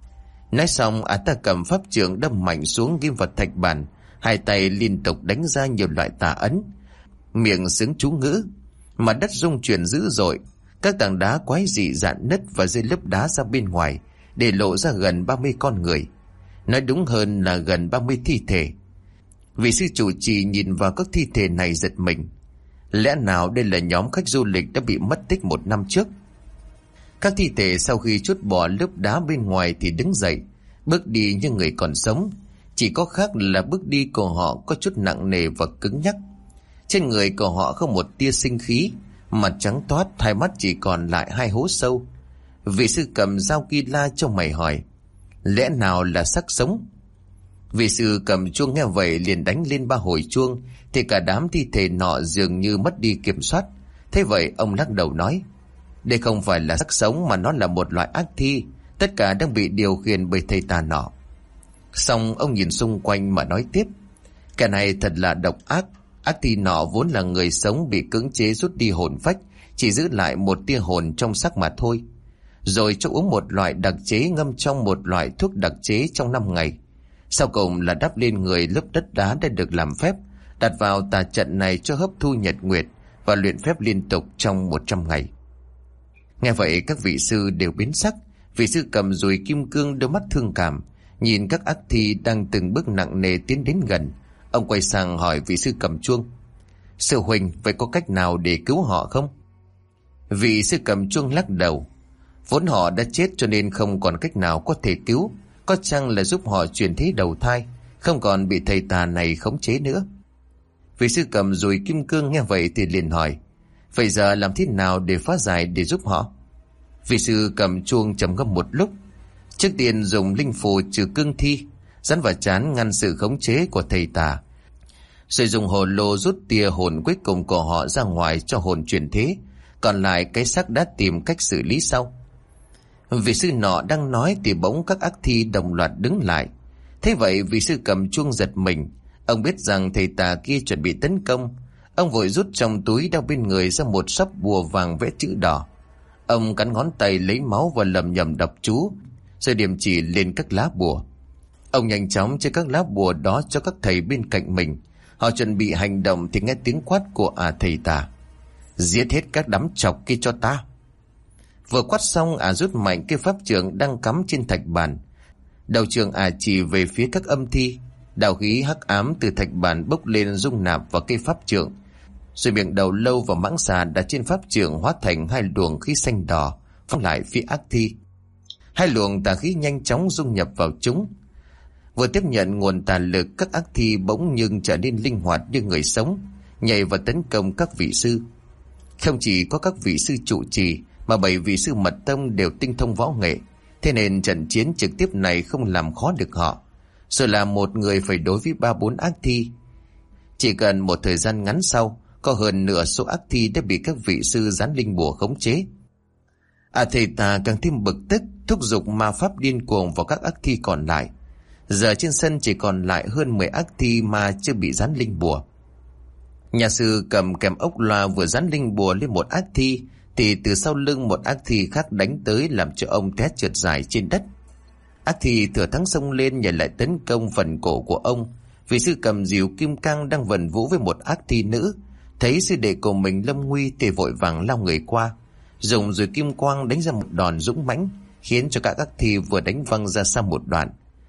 Nói xong à ta cầm pháp trượng đâm mạnh xuống ghim vào thạch bàn, hai tay liên tục đánh ra nhiều loại tà ấn, miệng xứng chú ngữ, mà đất rung chuyển dữ dội. Các tảng đá quái dị rạn nứt và rơi lớp đá ra bên ngoài, để lộ ra gần ba mươi con người, nói đúng hơn là gần ba mươi thi thể. Vị sư chủ trì nhìn vào các thi thể này giật mình. Lẽ nào đây là nhóm khách du lịch đã bị mất tích một năm trước? Các thi thể sau khi trút bỏ lớp đá bên ngoài thì đứng dậy, bước đi như người còn sống. Chỉ có khác là bước đi của họ có chút nặng nề và cứng nhắc. Trên người của họ không một tia sinh khí, mặt trắng toát, hai mắt chỉ còn lại hai hố sâu. Vị sư cầm dao kỳ la cho mày hỏi: lẽ nào là xác sống? Vị sư cầm chuông nghe vậy liền đánh lên ba hồi chuông, thì cả đám thi thể nọ dường như mất đi kiểm soát. Thế vậy ông lắc đầu nói: đây không phải là xác sống mà nó là một loại ác thi, tất cả đang bị điều khiển bởi thầy tà nọ. Xong ông nhìn xung quanh mà nói tiếp: cái này thật là độc ác. Ác thi nọ vốn là người sống bị cưỡng chế rút đi hồn phách, chỉ giữ lại một tia hồn trong xác mà thôi, rồi cho uống một loại đặc chế ngâm trong một loại thuốc đặc chế trong năm ngày. Sau cùng là đắp lên người lớp đất đá đã được làm phép, đặt vào tà trận này cho hấp thu nhật nguyệt và luyện phép liên tục trong một trăm ngày. Nghe vậy các vị sư đều biến sắc. Vị sư cầm dùi kim cương đôi mắt thương cảm nhìn các ác thi đang từng bước nặng nề tiến đến gần. Ông quay sang hỏi vị sư cầm chuông: sư huynh, vậy có cách nào để cứu họ không? Vị sư cầm chuông lắc đầu: Vốn họ đã chết cho nên không còn cách nào có thể cứu, có chăng là giúp họ chuyển thế đầu thai, không còn bị thầy tà này khống chế nữa. Vị sư cầm dùi kim cương nghe vậy thì liền hỏi: vậy giờ làm thế nào để phá giải, để giúp họ? Vị sư cầm chuông trầm ngâm một lúc. Trước tiên dùng linh phù trừ cương thi, dán vào trán ngăn sự khống chế của thầy tà, rồi dùng hồ lô rút tia hồn cuối cùng của họ ra ngoài cho hồn chuyển thế, còn lại cái xác đã tìm cách xử lý sau. Vị sư nọ đang nói thì bỗng các ác thi đồng loạt đứng lại. Thế vậy vị sư cầm chuông giật mình, ông biết rằng thầy tà kia chuẩn bị tấn công. Ông vội rút trong túi đeo bên người ra một sấp bùa vàng vẽ chữ đỏ. Ông cắn ngón tay lấy máu và lầm nhầm đọc chú, rồi điểm chỉ lên các lá bùa. Ông nhanh chóng chia các lá bùa đó cho các thầy bên cạnh mình. Họ chuẩn bị hành động thì nghe tiếng quát của à thầy tà: giết hết các đám chọc kia cho ta. Vừa quát xong, à rút mạnh cái pháp trượng đang cắm trên thạch bàn. Đầu trường à chỉ về phía các âm thi. Đạo khí hắc ám từ thạch bàn bốc lên dung nạp vào cây pháp trượng, rồi miệng đầu lâu và mãng xà đặt trên pháp trượng hóa thành hai luồng khí xanh đỏ phóng lại phía ác thi. Hai luồng tà khí nhanh chóng dung nhập vào chúng. Vừa tiếp nhận nguồn tà lực, các ác thi bỗng nhưng trở nên linh hoạt như người sống, nhảy vào tấn công các vị sư. Không chỉ có các vị sư trụ trì, mà bảy vị sư mật tông đều tinh thông võ nghệ, thế nên trận chiến trực tiếp này không làm khó được họ. Rồi là một người phải đối với ba bốn ác thi. Chỉ cần một thời gian ngắn sau, có hơn nửa số ác thi đã bị các vị sư gián linh bùa khống chế. À thầy tà càng thêm bực tức, thúc giục ma pháp điên cuồng vào các ác thi còn lại. Giờ trên sân chỉ còn lại hơn mười ác thi mà chưa bị gián linh bùa. Nhà sư cầm kèm ốc loa vừa gián linh bùa lên một ác thi, thì từ sau lưng một ác thi khác đánh tới, làm cho ông té trượt dài trên đất. Ác thi thừa thắng xông lên nhảy lại tấn công phần cổ của ông. Vị sư cầm dìu kim cang đang vần vũ với một ác thi nữ, thấy sư đệ của mình lâm nguy thì vội vàng lao người qua, dùng dùi kim quang đánh ra một đòn dũng mãnh, khiến cho các ác thi vừa đánh văng ra xa một đoạn.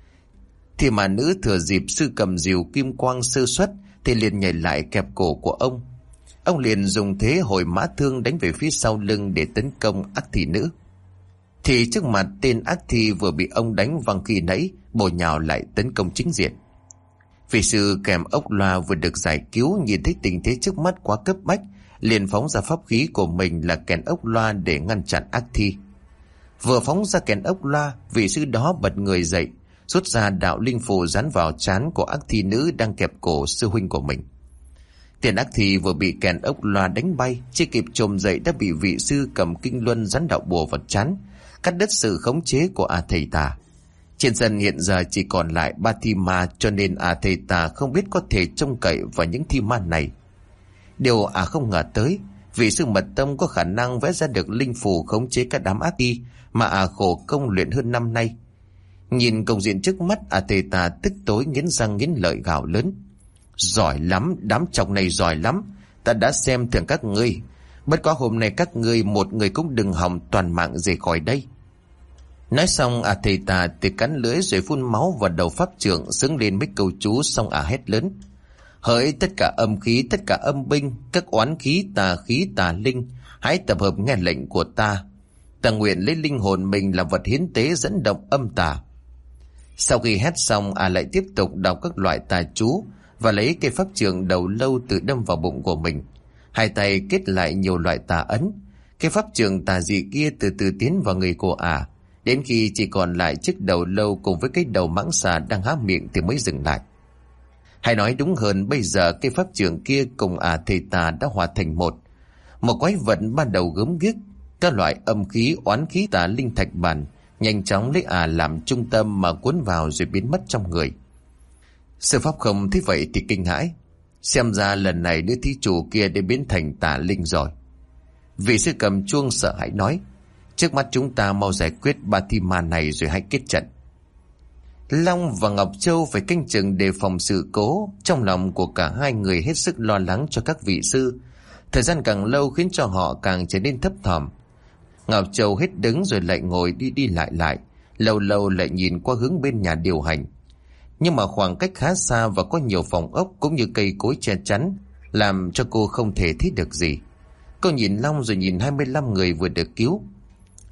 Thì mà nữ thừa dịp sư cầm dìu kim quang sơ suất thì liền nhảy lại kẹp cổ của ông. Ông liền dùng thế hồi mã thương đánh về phía sau lưng để tấn công ác thi nữ. Thì trước mặt tên ác thi vừa bị ông đánh văng khi nãy bổ nhào lại tấn công chính diện. Vị sư kèm ốc loa vừa được giải cứu, nhìn thấy tình thế trước mắt quá cấp bách, liền phóng ra pháp khí của mình là kèn ốc loa để ngăn chặn ác thi. Vừa phóng ra kèn ốc loa, vị sư đó bật người dậy, rút ra đạo linh phù dán vào trán của ác thi nữ đang kẹp cổ sư huynh của mình. Tiền ác thi vừa bị kèn ốc loa đánh bay, chưa kịp chồm dậy đã bị vị sư cầm kinh luân dán đạo bùa vào trán, cắt đứt sự khống chế của a thầy tà. Trên sân hiện giờ chỉ còn lại ba thi ma, cho nên a thầy tà không biết có thể trông cậy vào những thi ma này. Điều à không ngờ tới, vị sư mật tông có khả năng vẽ ra được linh phù khống chế các đám ác thi mà à khổ công luyện hơn năm nay. Nhìn công diện trước mắt, à thầy tà tức tối nghiến răng nghiến lợi gào lớn: giỏi lắm, đám chọc này giỏi lắm, ta đã xem thường các ngươi, bất quá hôm nay các ngươi một người cũng đừng hòng toàn mạng rời khỏi đây. Nói xong, à thầy tà thì cắn lưỡi rồi phun máu vào đầu pháp trượng, xứng lên mấy câu chú, xong à hét lớn: hỡi tất cả âm khí, tất cả âm binh, các oán khí, tà khí, tà linh, hãy tập hợp nghe lệnh của ta. Ta nguyện lấy linh hồn mình làm vật hiến tế dẫn động âm tà. Sau khi hét xong, à lại tiếp tục đọc các loại tà chú và lấy cây pháp trượng đầu lâu tự đâm vào bụng của mình. Hai tay kết lại nhiều loại tà ấn. Cây pháp trượng tà dị kia từ từ tiến vào người của à, đến khi chỉ còn lại chiếc đầu lâu cùng với cái đầu mãng xà đang há miệng thì mới dừng lại. Hay nói đúng hơn, bây giờ cây pháp trượng kia cùng à thầy tà đã hòa thành một. Một quái vật ban đầu gớm ghiếc, các loại âm khí, oán khí, tà linh thạch bản nhanh chóng lấy à làm trung tâm mà cuốn vào rồi biến mất trong người. Sư pháp không thấy vậy thì kinh hãi, xem ra lần này đứa thí chủ kia đã biến thành tà linh rồi. Vị sư cầm chuông sợ hãi nói: trước mắt chúng ta mau giải quyết ba thi ma này rồi hãy kết trận. Long và Ngọc Châu phải canh chừng đề phòng sự cố. Trong lòng của cả hai người hết sức lo lắng cho các vị sư. Thời gian càng lâu khiến cho họ càng trở nên thấp thỏm. Ngọc Châu hết đứng rồi lại ngồi đi đi lại lại, lâu lâu lại nhìn qua hướng bên nhà điều hành. Nhưng mà khoảng cách khá xa và có nhiều phòng ốc cũng như cây cối che chắn, làm cho cô không thể thấy được gì. Cô nhìn Long rồi nhìn hai mươi lăm người vừa được cứu.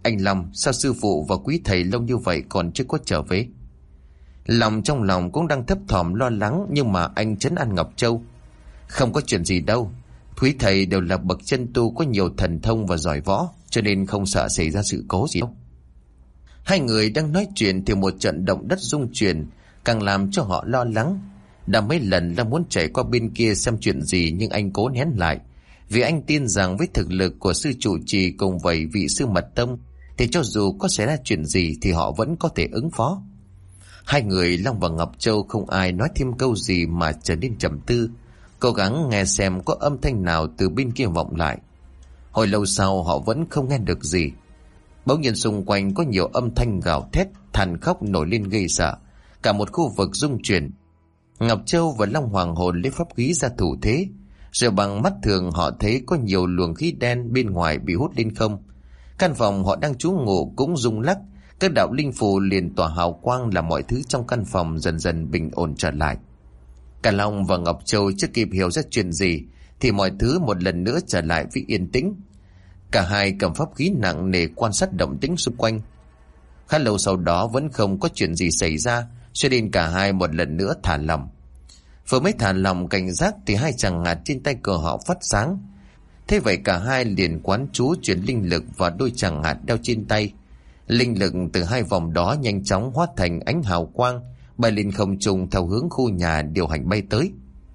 Anh Long, sao sư phụ và quý thầy lâu như vậy còn chưa có trở về? Lòng trong lòng cũng đang thấp thỏm lo lắng, nhưng mà anh trấn an Ngọc Châu. Không có chuyện gì đâu, quý thầy đều là bậc chân tu có nhiều thần thông và giỏi võ, cho nên không sợ xảy ra sự cố gì đâu. Hai người đang nói chuyện thì một trận động đất rung chuyển càng làm cho họ lo lắng. Đã mấy lần đang muốn chạy qua bên kia xem chuyện gì, nhưng anh cố nén lại, vì anh tin rằng với thực lực của sư trụ trì cùng vậy vị sư mật tông thì cho dù có xảy ra chuyện gì thì họ vẫn có thể ứng phó. Hai người Long và Ngọc Châu không ai nói thêm câu gì mà trở nên trầm tư, cố gắng nghe xem có âm thanh nào từ bên kia vọng lại. Hồi lâu sau họ vẫn không nghe được gì. Bỗng nhiên xung quanh có nhiều âm thanh gào thét, than khóc nổi lên gây sợ, cả một khu vực rung chuyển. Ngọc Châu và Long hoàng hồn lấy pháp khí ra thủ thế, rồi bằng mắt thường họ thấy có nhiều luồng khí đen bên ngoài bị hút lên không. Căn phòng họ đang trú ngụ cũng rung lắc, các đạo linh phù liền tỏa hào quang làm mọi thứ trong căn phòng dần dần bình ổn trở lại. Cả Long và Ngọc Châu chưa kịp hiểu ra chuyện gì thì mọi thứ một lần nữa trở lại với yên tĩnh. Cả hai cầm pháp khí nặng nề quan sát động tĩnh xung quanh. Khá lâu sau đó vẫn không có chuyện gì xảy ra, cho nên cả hai một lần nữa thả lỏng. Vừa mới thả lỏng cảnh giác thì hai chàng hạt trên tay cờ họ phát sáng. Thế vậy cả hai liền quán chú chuyển linh lực vào đôi chàng hạt đeo trên tay. Linh lực từ hai vòng đó nhanh chóng hóa thành ánh hào quang, bay lên không trung theo hướng khu nhà điều hành bay tới.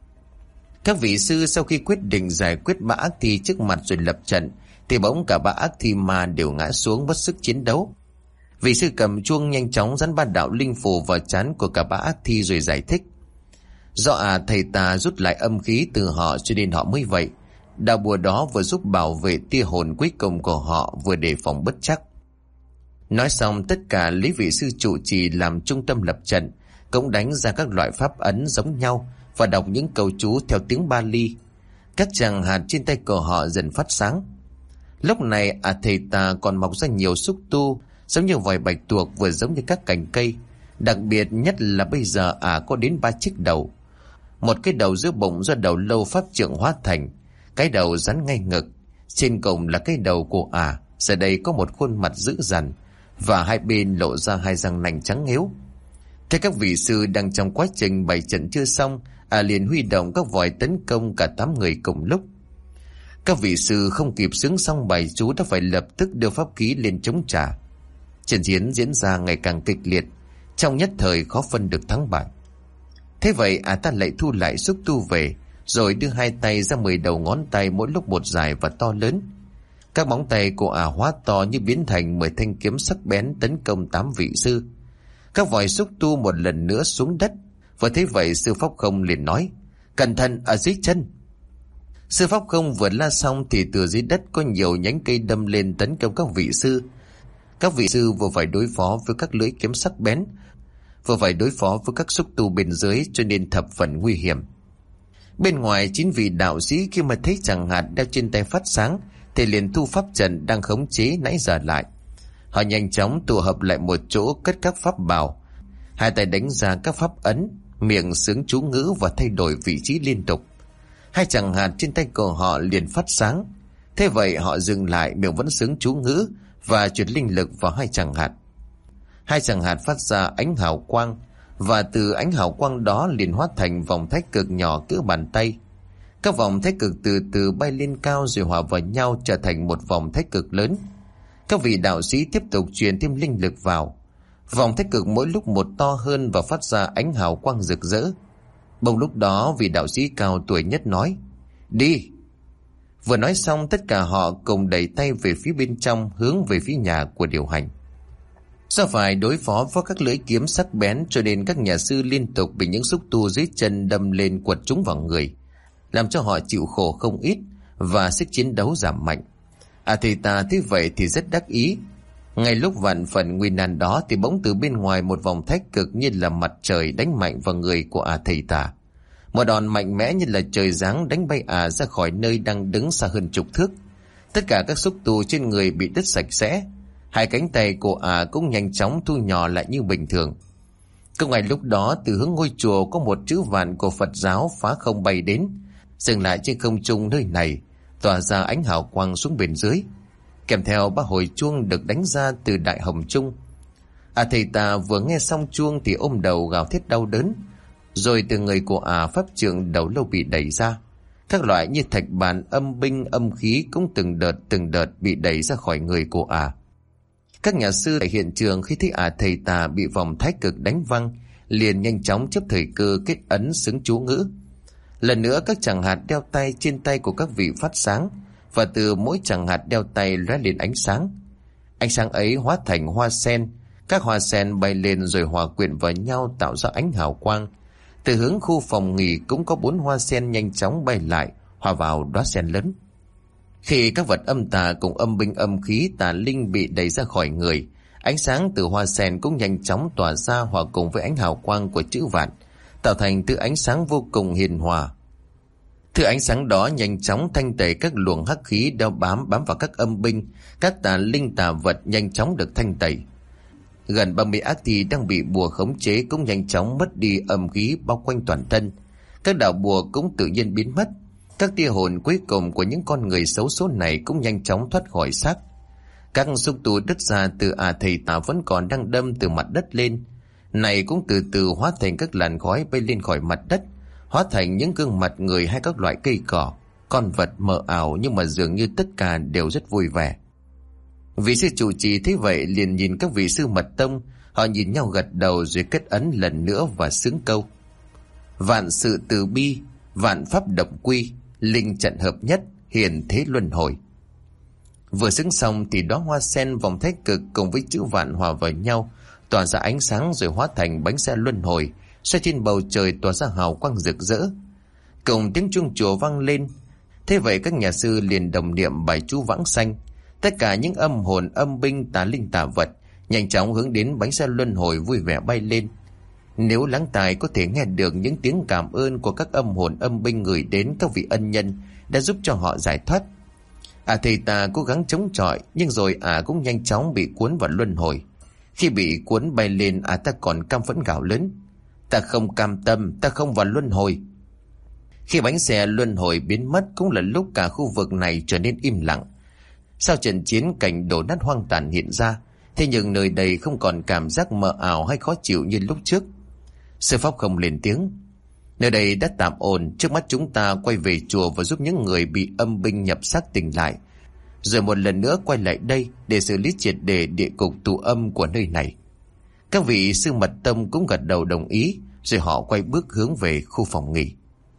Các vị sư sau khi quyết định giải quyết ba ác thi trước mặt rồi lập trận thì bỗng cả ba ác thi ma đều ngã xuống mất sức chiến đấu. Vị sư cầm chuông nhanh chóng dán ba đạo linh phù vào trán của cả ba ác thi rồi giải thích. Do à thầy ta rút lại âm khí từ họ cho nên họ mới vậy. Đạo bùa đó vừa giúp bảo vệ tia hồn cuối cùng của họ, vừa đề phòng bất trắc. Nói xong tất cả lấy vị sư trụ trì làm trung tâm lập trận, cũng đánh ra các loại pháp ấn giống nhau và đọc những câu chú theo tiếng Bali. Các chàng hạt trên tay của họ dần phát sáng. Lúc này à thầy ta còn mọc ra nhiều xúc tu giống như vòi bạch tuộc, vừa giống như các cành cây. Đặc biệt nhất là bây giờ à có đến ba chiếc đầu. Một cái đầu giữa bụng do đầu lâu pháp trượng hóa thành, cái đầu rắn ngay ngực. Trên cùng là cái đầu của à, giờ đây có một khuôn mặt dữ dằn và hai bên lộ ra hai răng nanh trắng ngếu. Thế các vị sư đang trong quá trình bày trận chưa xong, à liền huy động các vòi tấn công cả tám người cùng lúc. Các vị sư không kịp sướng xong bài chú đã phải lập tức đưa pháp khí lên chống trả. Trận chiến diễn ra ngày càng kịch liệt, trong nhất thời khó phân được thắng bại. Thế vậy à ta lại thu lại xúc tu về, rồi đưa hai tay ra mười đầu ngón tay mỗi lúc một dài và to lớn. Các móng tay của ả hóa to như biến thành mười thanh kiếm sắc bén tấn công tám vị sư. Các vòi xúc tu một lần nữa xuống đất. Và thế vậy sư Pháp Không liền nói: "Cẩn thận ở dưới chân." Sư Pháp Không vừa la xong thì từ dưới đất có nhiều nhánh cây đâm lên tấn công các vị sư. Các vị sư vừa phải đối phó với các lưỡi kiếm sắc bén, vừa phải đối phó với các xúc tu bên dưới, cho nên thập phần nguy hiểm. Bên ngoài chín vị đạo sĩ khi mà thấy chàng hạt đeo trên tay phát sáng thì liền thu pháp trận đang khống chế nãy giờ lại. Họ nhanh chóng tụ hợp lại một chỗ, cất các pháp bảo, hai tay đánh ra các pháp ấn, miệng xướng chú ngữ và thay đổi vị trí liên tục. Hai chàng hạt trên tay của họ liền phát sáng. Thế vậy họ dừng lại, miệng vẫn xướng chú ngữ và chuyển linh lực vào hai chàng hạt. Hai chàng hạt phát ra ánh hào quang, và từ ánh hào quang đó liền hóa thành vòng thái cực nhỏ cỡ bàn tay. Các vòng thái cực từ từ bay lên cao rồi hòa vào nhau trở thành một vòng thái cực lớn. Các vị đạo sĩ tiếp tục truyền thêm linh lực vào. Vòng thái cực mỗi lúc một to hơn và phát ra ánh hào quang rực rỡ. Bỗng lúc đó vị đạo sĩ cao tuổi nhất nói: "Đi!" Vừa nói xong tất cả họ cùng đẩy tay về phía bên trong, hướng về phía nhà của điều hành. Do phải đối phó với các lưỡi kiếm sắc bén cho nên các nhà sư liên tục bị những xúc tu dưới chân đâm lên quật trúng vào người, làm cho họ chịu khổ không ít và sức chiến đấu giảm mạnh. À thầy ta thế vậy thì rất đắc ý. Ngay lúc vạn phần nguy nan đó thì bỗng từ bên ngoài một vòng thái cực như là mặt trời đánh mạnh vào người của à thầy ta. Một đòn mạnh mẽ như là trời giáng đánh bay à ra khỏi nơi đang đứng xa hơn chục thước. Tất cả các xúc tu trên người bị đứt sạch sẽ. Hai cánh tay của à cũng nhanh chóng thu nhỏ lại như bình thường. Cũng ngay lúc đó từ hướng ngôi chùa có một chữ vạn của Phật giáo phá không bay đến, dừng lại trên không trung nơi này, tỏa ra ánh hào quang xuống bên dưới. kèm theo ba hồi chuông được đánh ra từ đại hồng trung. À thầy tà vừa nghe xong chuông thì ôm đầu gào thét đau đớn. Rồi từ người của ả, pháp trượng đầu lâu bị đẩy ra. Các loại như thạch bàn, âm binh, âm khí cũng từng đợt từng đợt bị đẩy ra khỏi người của ả. Các nhà sư tại hiện trường khi thấy ả thầy tà bị vòng thái cực đánh văng, liền nhanh chóng chấp thời cơ kết ấn xứng chú ngữ. Lần nữa các chàng hạt đeo tay trên tay của các vị phát sáng, và từ mỗi chàng hạt đeo tay lóe lên ánh sáng. Ánh sáng ấy hóa thành hoa sen, các hoa sen bay lên rồi hòa quyện vào nhau tạo ra ánh hào quang. Từ hướng khu phòng nghỉ cũng có bốn hoa sen nhanh chóng bay lại, hòa vào đóa sen lớn. Khi các vật âm tà cùng âm binh âm khí tà linh bị đẩy ra khỏi người, ánh sáng từ hoa sen cũng nhanh chóng tỏa ra hòa cùng với ánh hào quang của chữ vạn, tạo thành thứ ánh sáng vô cùng hiền hòa. Thứ ánh sáng đó nhanh chóng thanh tẩy các luồng hắc khí đeo bám bám vào các âm binh, các tà linh tà vật nhanh chóng được thanh tẩy. Gần ba mươi ác thi đang bị bùa khống chế cũng nhanh chóng mất đi âm khí bao quanh toàn thân. Các đạo bùa cũng tự nhiên biến mất. Các tia hồn cuối cùng của những con người xấu số này cũng nhanh chóng thoát khỏi xác. Các xúc tu đứt ra từ ả thầy tà vẫn còn đang đâm từ mặt đất lên, này cũng từ từ hóa thành các làn khói bay lên khỏi mặt đất, hóa thành những gương mặt người hay các loại cây cỏ, con vật mờ ảo, nhưng mà dường như tất cả đều rất vui vẻ. Vị sư trụ trì thấy vậy liền nhìn các vị sư mật tông, họ nhìn nhau gật đầu rồi kết ấn lần nữa và xướng câu: vạn sự từ bi, vạn pháp động quy, linh trận hợp nhất, hiền thế luân hồi. Vừa xứng xong thì đóa hoa sen vòng thái cực cùng với chữ vạn hòa vào nhau, tỏa ra ánh sáng rồi hóa thành bánh xe luân hồi, xoay trên bầu trời tỏa ra hào quang rực rỡ. Cùng tiếng chuông chùa vang lên. Thế vậy các nhà sư liền đồng niệm bài chú vãng sanh. Tất cả những âm hồn, âm binh, tà linh tà vật nhanh chóng hướng đến bánh xe luân hồi vui vẻ bay lên. Nếu lắng tai có thể nghe được những tiếng cảm ơn của các âm hồn âm binh gửi đến các vị ân nhân đã giúp cho họ giải thoát. À thầy ta cố gắng chống chọi, nhưng rồi à cũng nhanh chóng bị cuốn vào luân hồi. Khi bị cuốn bay lên, à ta còn căm phẫn gào lớn: ta không cam tâm, ta không vào luân hồi. Khi bánh xe luân hồi biến mất cũng là lúc cả khu vực này trở nên im lặng. Sau trận chiến, cảnh đổ nát hoang tàn hiện ra, thế nhưng nơi đây không còn cảm giác mờ ảo hay khó chịu như lúc trước. Sư Pháp không lên tiếng: nơi đây đã tạm ổn, trước mắt chúng ta quay về chùa và giúp những người bị âm binh nhập xác tỉnh lại, rồi một lần nữa quay lại đây để xử lý triệt để địa cục tù âm của nơi này. Các vị sư mật tông cũng gật đầu đồng ý, rồi họ quay bước hướng về khu phòng nghỉ.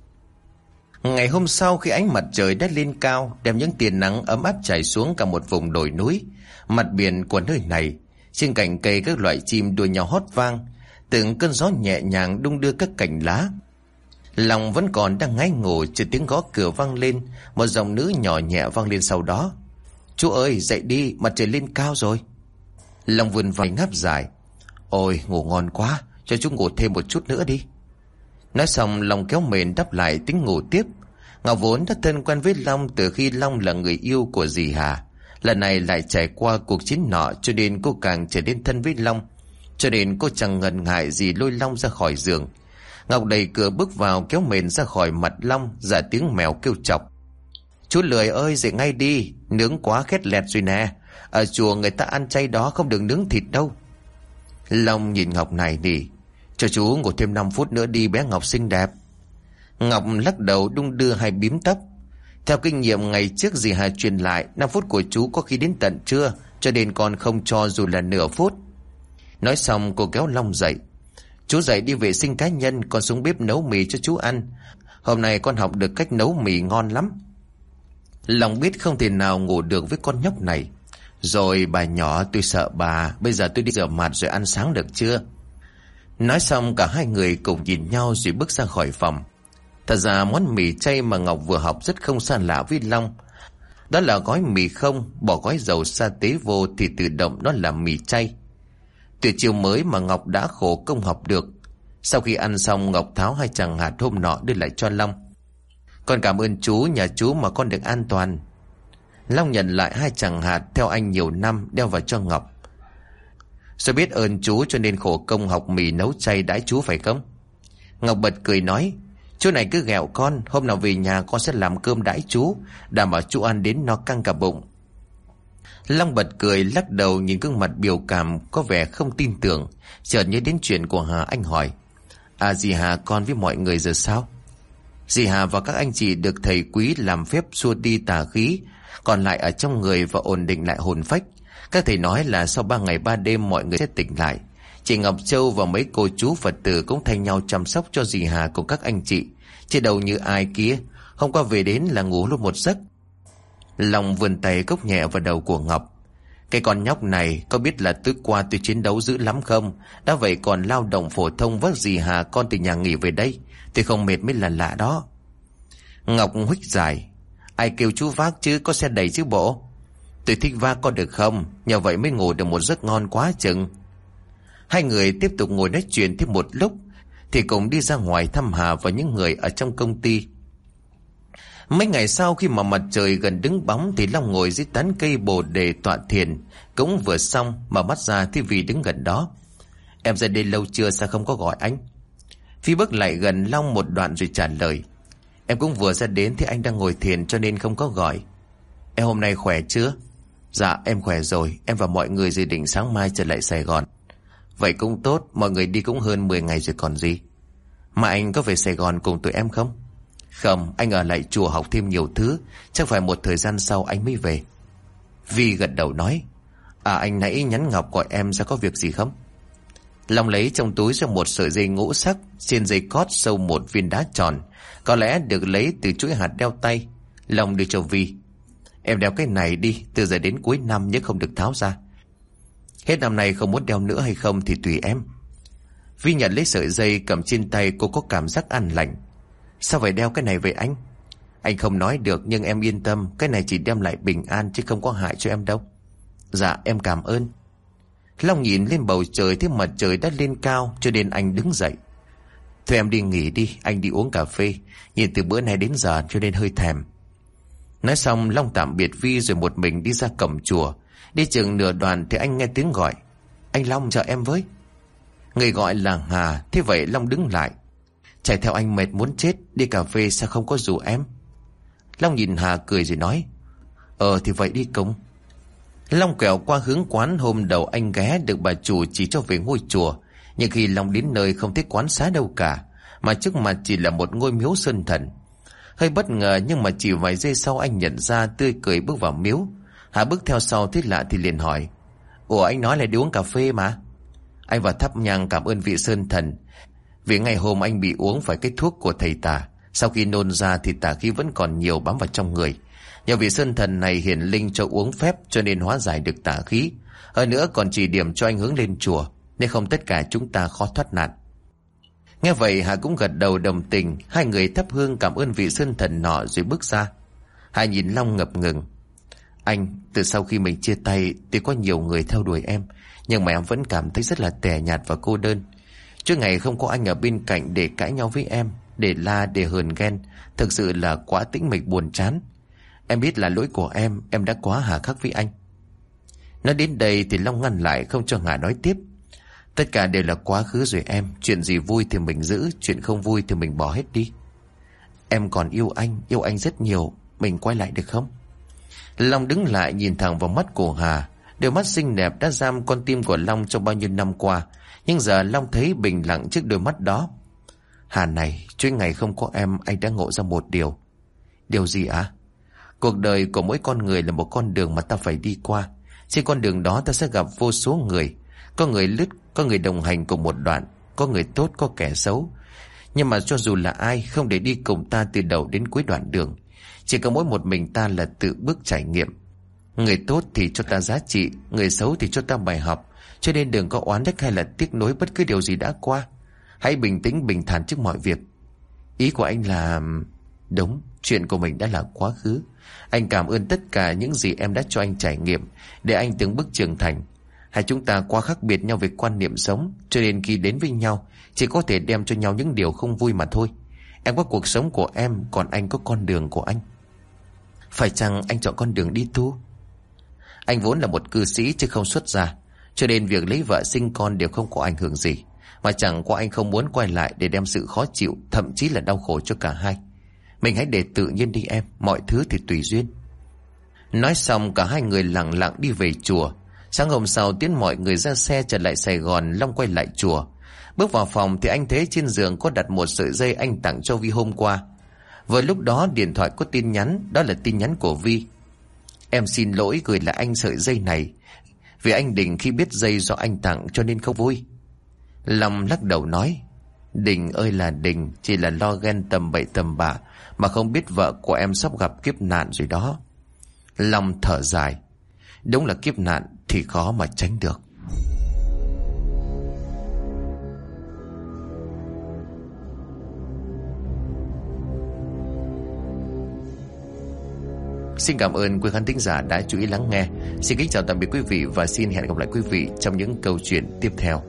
Ngày hôm sau, khi ánh mặt trời đã lên cao, đem những tia nắng ấm áp trải xuống cả một vùng đồi núi, mặt biển của nơi này, trên cành cây các loại chim đua nhau hót vang, từng cơn gió nhẹ nhàng đung đưa các cành lá. Lòng vẫn còn đang ngáy ngủ, chợt tiếng gõ cửa vang lên, một giọng nữ nhỏ nhẹ vang lên sau đó: chú ơi, dậy đi, mặt trời lên cao rồi. Lòng vươn vai ngáp dài: ôi, ngủ ngon quá, cho chú ngủ thêm một chút nữa đi. Nói xong, Long kéo mền đắp lại tính ngủ tiếp. Ngọc vốn đã thân quen với Long từ khi Long là người yêu của dì Hà, lần này lại trải qua cuộc chiến nọ, cho nên cô càng trở nên thân với Long, cho nên cô chẳng ngần ngại gì lôi Long ra khỏi giường. Ngọc đẩy cửa bước vào, kéo mền ra khỏi mặt Long, giả tiếng mèo kêu chọc: chú lười ơi, dậy ngay đi, nướng quá khét lẹt rồi nè, ở chùa người ta ăn chay đó, không được nướng thịt đâu. Long nhìn Ngọc này đi: cho chú ngủ thêm năm phút nữa đi bé Ngọc xinh đẹp. Ngọc lắc đầu đung đưa hai bím tóc. Theo kinh nghiệm ngày trước dì Hà truyền lại, năm phút của chú có khi đến tận trưa, cho nên con không cho dù là nửa phút. Nói xong cô kéo Long dậy: chú dậy đi vệ sinh cá nhân, con xuống bếp nấu mì cho chú ăn. Hôm nay con học được cách nấu mì ngon lắm. Long biết không thể nào ngủ được với con nhóc này. Rồi bà nhỏ, tôi sợ bà, bây giờ tôi đi rửa mặt rồi ăn sáng được chưa? Nói xong cả hai người cùng nhìn nhau rồi bước ra khỏi phòng. Thật ra món mì chay mà Ngọc vừa học rất không xa lạ với Long. Đó là gói mì không, bỏ gói dầu sa tế vô thì tự động đó là mì chay. Tuyệt chiêu mới mà Ngọc đã khổ công học được. Sau khi ăn xong, Ngọc tháo hai chàng hạt hôm nọ đưa lại cho Long: con cảm ơn chú, nhà chú mà con được an toàn. Long nhận lại hai chàng hạt theo anh nhiều năm, đeo vào cho Ngọc. Rồi biết ơn chú cho nên khổ công học mì nấu chay đãi chú phải không? Ngọc bật cười nói: chú này cứ ghẹo con, hôm nào về nhà con sẽ làm cơm đãi chú, đảm bảo chú ăn đến no căng cả bụng. Long bật cười lắc đầu nhìn gương mặt biểu cảm có vẻ không tin tưởng. Chợt nhớ đến chuyện của Hà, anh hỏi: À dì Hà, con với mọi người giờ sao? Dì Hà và các anh chị được thầy Quý làm phép xua đi tà khí, còn lại ở trong người và ổn định lại hồn phách. Các thầy nói là sau ba ngày ba đêm mọi người sẽ tỉnh lại. Chị Ngọc Châu và mấy cô chú Phật tử cũng thay nhau chăm sóc cho dì Hà cùng các anh chị. Chứ đâu như ai kia, hôm qua về đến là ngủ luôn một giấc. Long vươn tay cốc nhẹ vào đầu của Ngọc. Cái con nhóc này có biết là tối qua tôi chiến đấu dữ lắm không? Đã vậy còn lao động phổ thông vác dì Hà con từ nhà nghỉ về đây. Tôi không mệt mới là lạ đó. Ngọc huých dài: Ai kêu chú vác chứ, có xe đẩy chứ bộ. Tôi thích vác có được không? Nhờ vậy mới ngủ được một giấc ngon quá chừng. Hai người tiếp tục ngồi nói chuyện thêm một lúc thì cùng đi ra ngoài thăm Hà và những người ở trong công ty. Mấy ngày sau khi mà mặt trời gần đứng bóng thì Long ngồi dưới tán cây bồ đề tọa thiền. Cũng vừa xong mà mắt ra thì Vì đứng gần đó. Em ra đây lâu chưa, sao không có gọi anh? Phi bước lại gần Long một đoạn rồi trả lời: Em cũng vừa ra đến thì anh đang ngồi thiền cho nên không có gọi. Em hôm nay khỏe chưa? Dạ em khỏe rồi, em và mọi người dự định sáng mai trở lại Sài Gòn. Vậy cũng tốt, mọi người đi cũng hơn mười ngày rồi còn gì. Mà anh có về Sài Gòn cùng tụi em không? Không, anh ở lại chùa học thêm nhiều thứ. Chắc phải một thời gian sau anh mới về. Vi gật đầu nói: À anh nãy nhắn Ngọc gọi em ra có việc gì không? Long lấy trong túi ra một sợi dây ngũ sắc, trên dây cót sâu một viên đá tròn, có lẽ được lấy từ chuỗi hạt đeo tay. Long đưa cho Vi: Em đeo cái này đi, từ giờ đến cuối năm nhớ không được tháo ra. Hết năm nay không muốn đeo nữa hay không thì tùy em. Vi nhận lấy sợi dây cầm trên tay, cô có cảm giác an lành. Sao phải đeo cái này vậy anh? Anh không nói được nhưng em yên tâm, cái này chỉ đem lại bình an chứ không có hại cho em đâu. Dạ em cảm ơn. Long nhìn lên bầu trời thấy mặt trời đã lên cao cho nên anh đứng dậy. Thôi em đi nghỉ đi, anh đi uống cà phê. Nhìn từ bữa nay đến giờ cho nên hơi thèm. Nói xong Long tạm biệt Vi rồi một mình đi ra cổng chùa. Đi chừng nửa đoạn thì anh nghe tiếng gọi: Anh Long chờ em với. Người gọi là Hà. Thế vậy Long đứng lại: Chạy theo anh mệt muốn chết, đi cà phê sao không có rủ em? Long nhìn Hà cười rồi nói: Ờ thì vậy đi cùng. Long quẹo qua hướng quán hôm đầu anh ghé được bà chủ chỉ cho về ngôi chùa. Nhưng khi Long đến nơi không thấy quán xá đâu cả, mà trước mặt chỉ là một ngôi miếu sơn thần. Hơi bất ngờ nhưng mà chỉ vài giây sau anh nhận ra, tươi cười bước vào miếu. Hà bước theo sau thấy lạ thì liền hỏi: Ủa anh nói là đi uống cà phê mà. Anh vào thắp nhang cảm ơn vị sơn thần. Vì ngày hôm anh bị uống phải cái thuốc của thầy tà, sau khi nôn ra thì tà khí vẫn còn nhiều bám vào trong người. Nhờ vị sơn thần này hiển linh cho uống phép cho nên hóa giải được tà khí. Hơn nữa còn chỉ điểm cho anh hướng lên chùa, nên không tất cả chúng ta khó thoát nạn. Nghe vậy Hà cũng gật đầu đồng tình. Hai người thắp hương cảm ơn vị sơn thần nọ rồi bước ra. Hà nhìn Long ngập ngừng: Anh, từ sau khi mình chia tay thì có nhiều người theo đuổi em, nhưng mà em vẫn cảm thấy rất là tẻ nhạt và cô đơn. Trước ngày không có anh ở bên cạnh để cãi nhau với em, để la, để hờn ghen, thực sự là quá tĩnh mịch buồn chán. Em biết là lỗi của em, em đã quá hà khắc với anh. Nói đến đây thì Long ngăn lại không cho Hà nói tiếp. Tất cả đều là quá khứ rồi em, chuyện gì vui thì mình giữ, chuyện không vui thì mình bỏ hết đi. Em còn yêu anh, yêu anh rất nhiều, mình quay lại được không? Long đứng lại nhìn thẳng vào mắt của Hà. Đôi mắt xinh đẹp đã giam con tim của Long trong bao nhiêu năm qua, nhưng giờ Long thấy bình lặng trước đôi mắt đó. Hà này, trước ngày không có em, anh đã ngộ ra một điều. Điều gì ạ? À? Cuộc đời của mỗi con người là một con đường mà ta phải đi qua. Trên con đường đó ta sẽ gặp vô số người. Có người lướt, có người đồng hành cùng một đoạn, có người tốt, có kẻ xấu. Nhưng mà cho dù là ai, không để đi cùng ta từ đầu đến cuối đoạn đường. Chỉ có mỗi một mình ta là tự bước trải nghiệm. Người tốt thì cho ta giá trị, người xấu thì cho ta bài học. Cho nên đừng có oán trách hay là tiếc nuối bất cứ điều gì đã qua. Hãy bình tĩnh bình thản trước mọi việc. Ý của anh là... Đúng, chuyện của mình đã là quá khứ. Anh cảm ơn tất cả những gì em đã cho anh trải nghiệm, để anh từng bước trưởng thành. Hai chúng ta quá khác biệt nhau về quan niệm sống, cho nên khi đến với nhau chỉ có thể đem cho nhau những điều không vui mà thôi. Em có cuộc sống của em, còn anh có con đường của anh. Phải chăng anh chọn con đường đi tu? Anh vốn là một cư sĩ chứ không xuất gia, cho nên việc lấy vợ sinh con đều không có ảnh hưởng gì. Mà chẳng qua anh không muốn quay lại để đem sự khó chịu, thậm chí là đau khổ cho cả hai. Mình hãy để tự nhiên đi em, mọi thứ thì tùy duyên. Nói xong cả hai người lặng lặng đi về chùa. Sáng hôm sau Tiến mọi người ra xe trở lại Sài Gòn. Long quay lại chùa. Bước vào phòng thì anh thấy trên giường có đặt một sợi dây anh tặng cho Vi hôm qua. Vừa lúc đó điện thoại có tin nhắn. Đó là tin nhắn của Vi. Em xin lỗi gửi lại anh sợi dây này, vì anh Đình khi biết dây do anh tặng cho nên không vui. Long lắc đầu nói, Đình ơi là Đình, chỉ là lo ghen tầm bậy tầm bạ mà không biết vợ của em sắp gặp kiếp nạn rồi đó. Long thở dài, đúng là kiếp nạn thì khó mà tránh được. Xin cảm ơn quý khán thính giả đã chú ý lắng nghe. Xin kính chào tạm biệt quý vị và xin hẹn gặp lại quý vị trong những câu chuyện tiếp theo.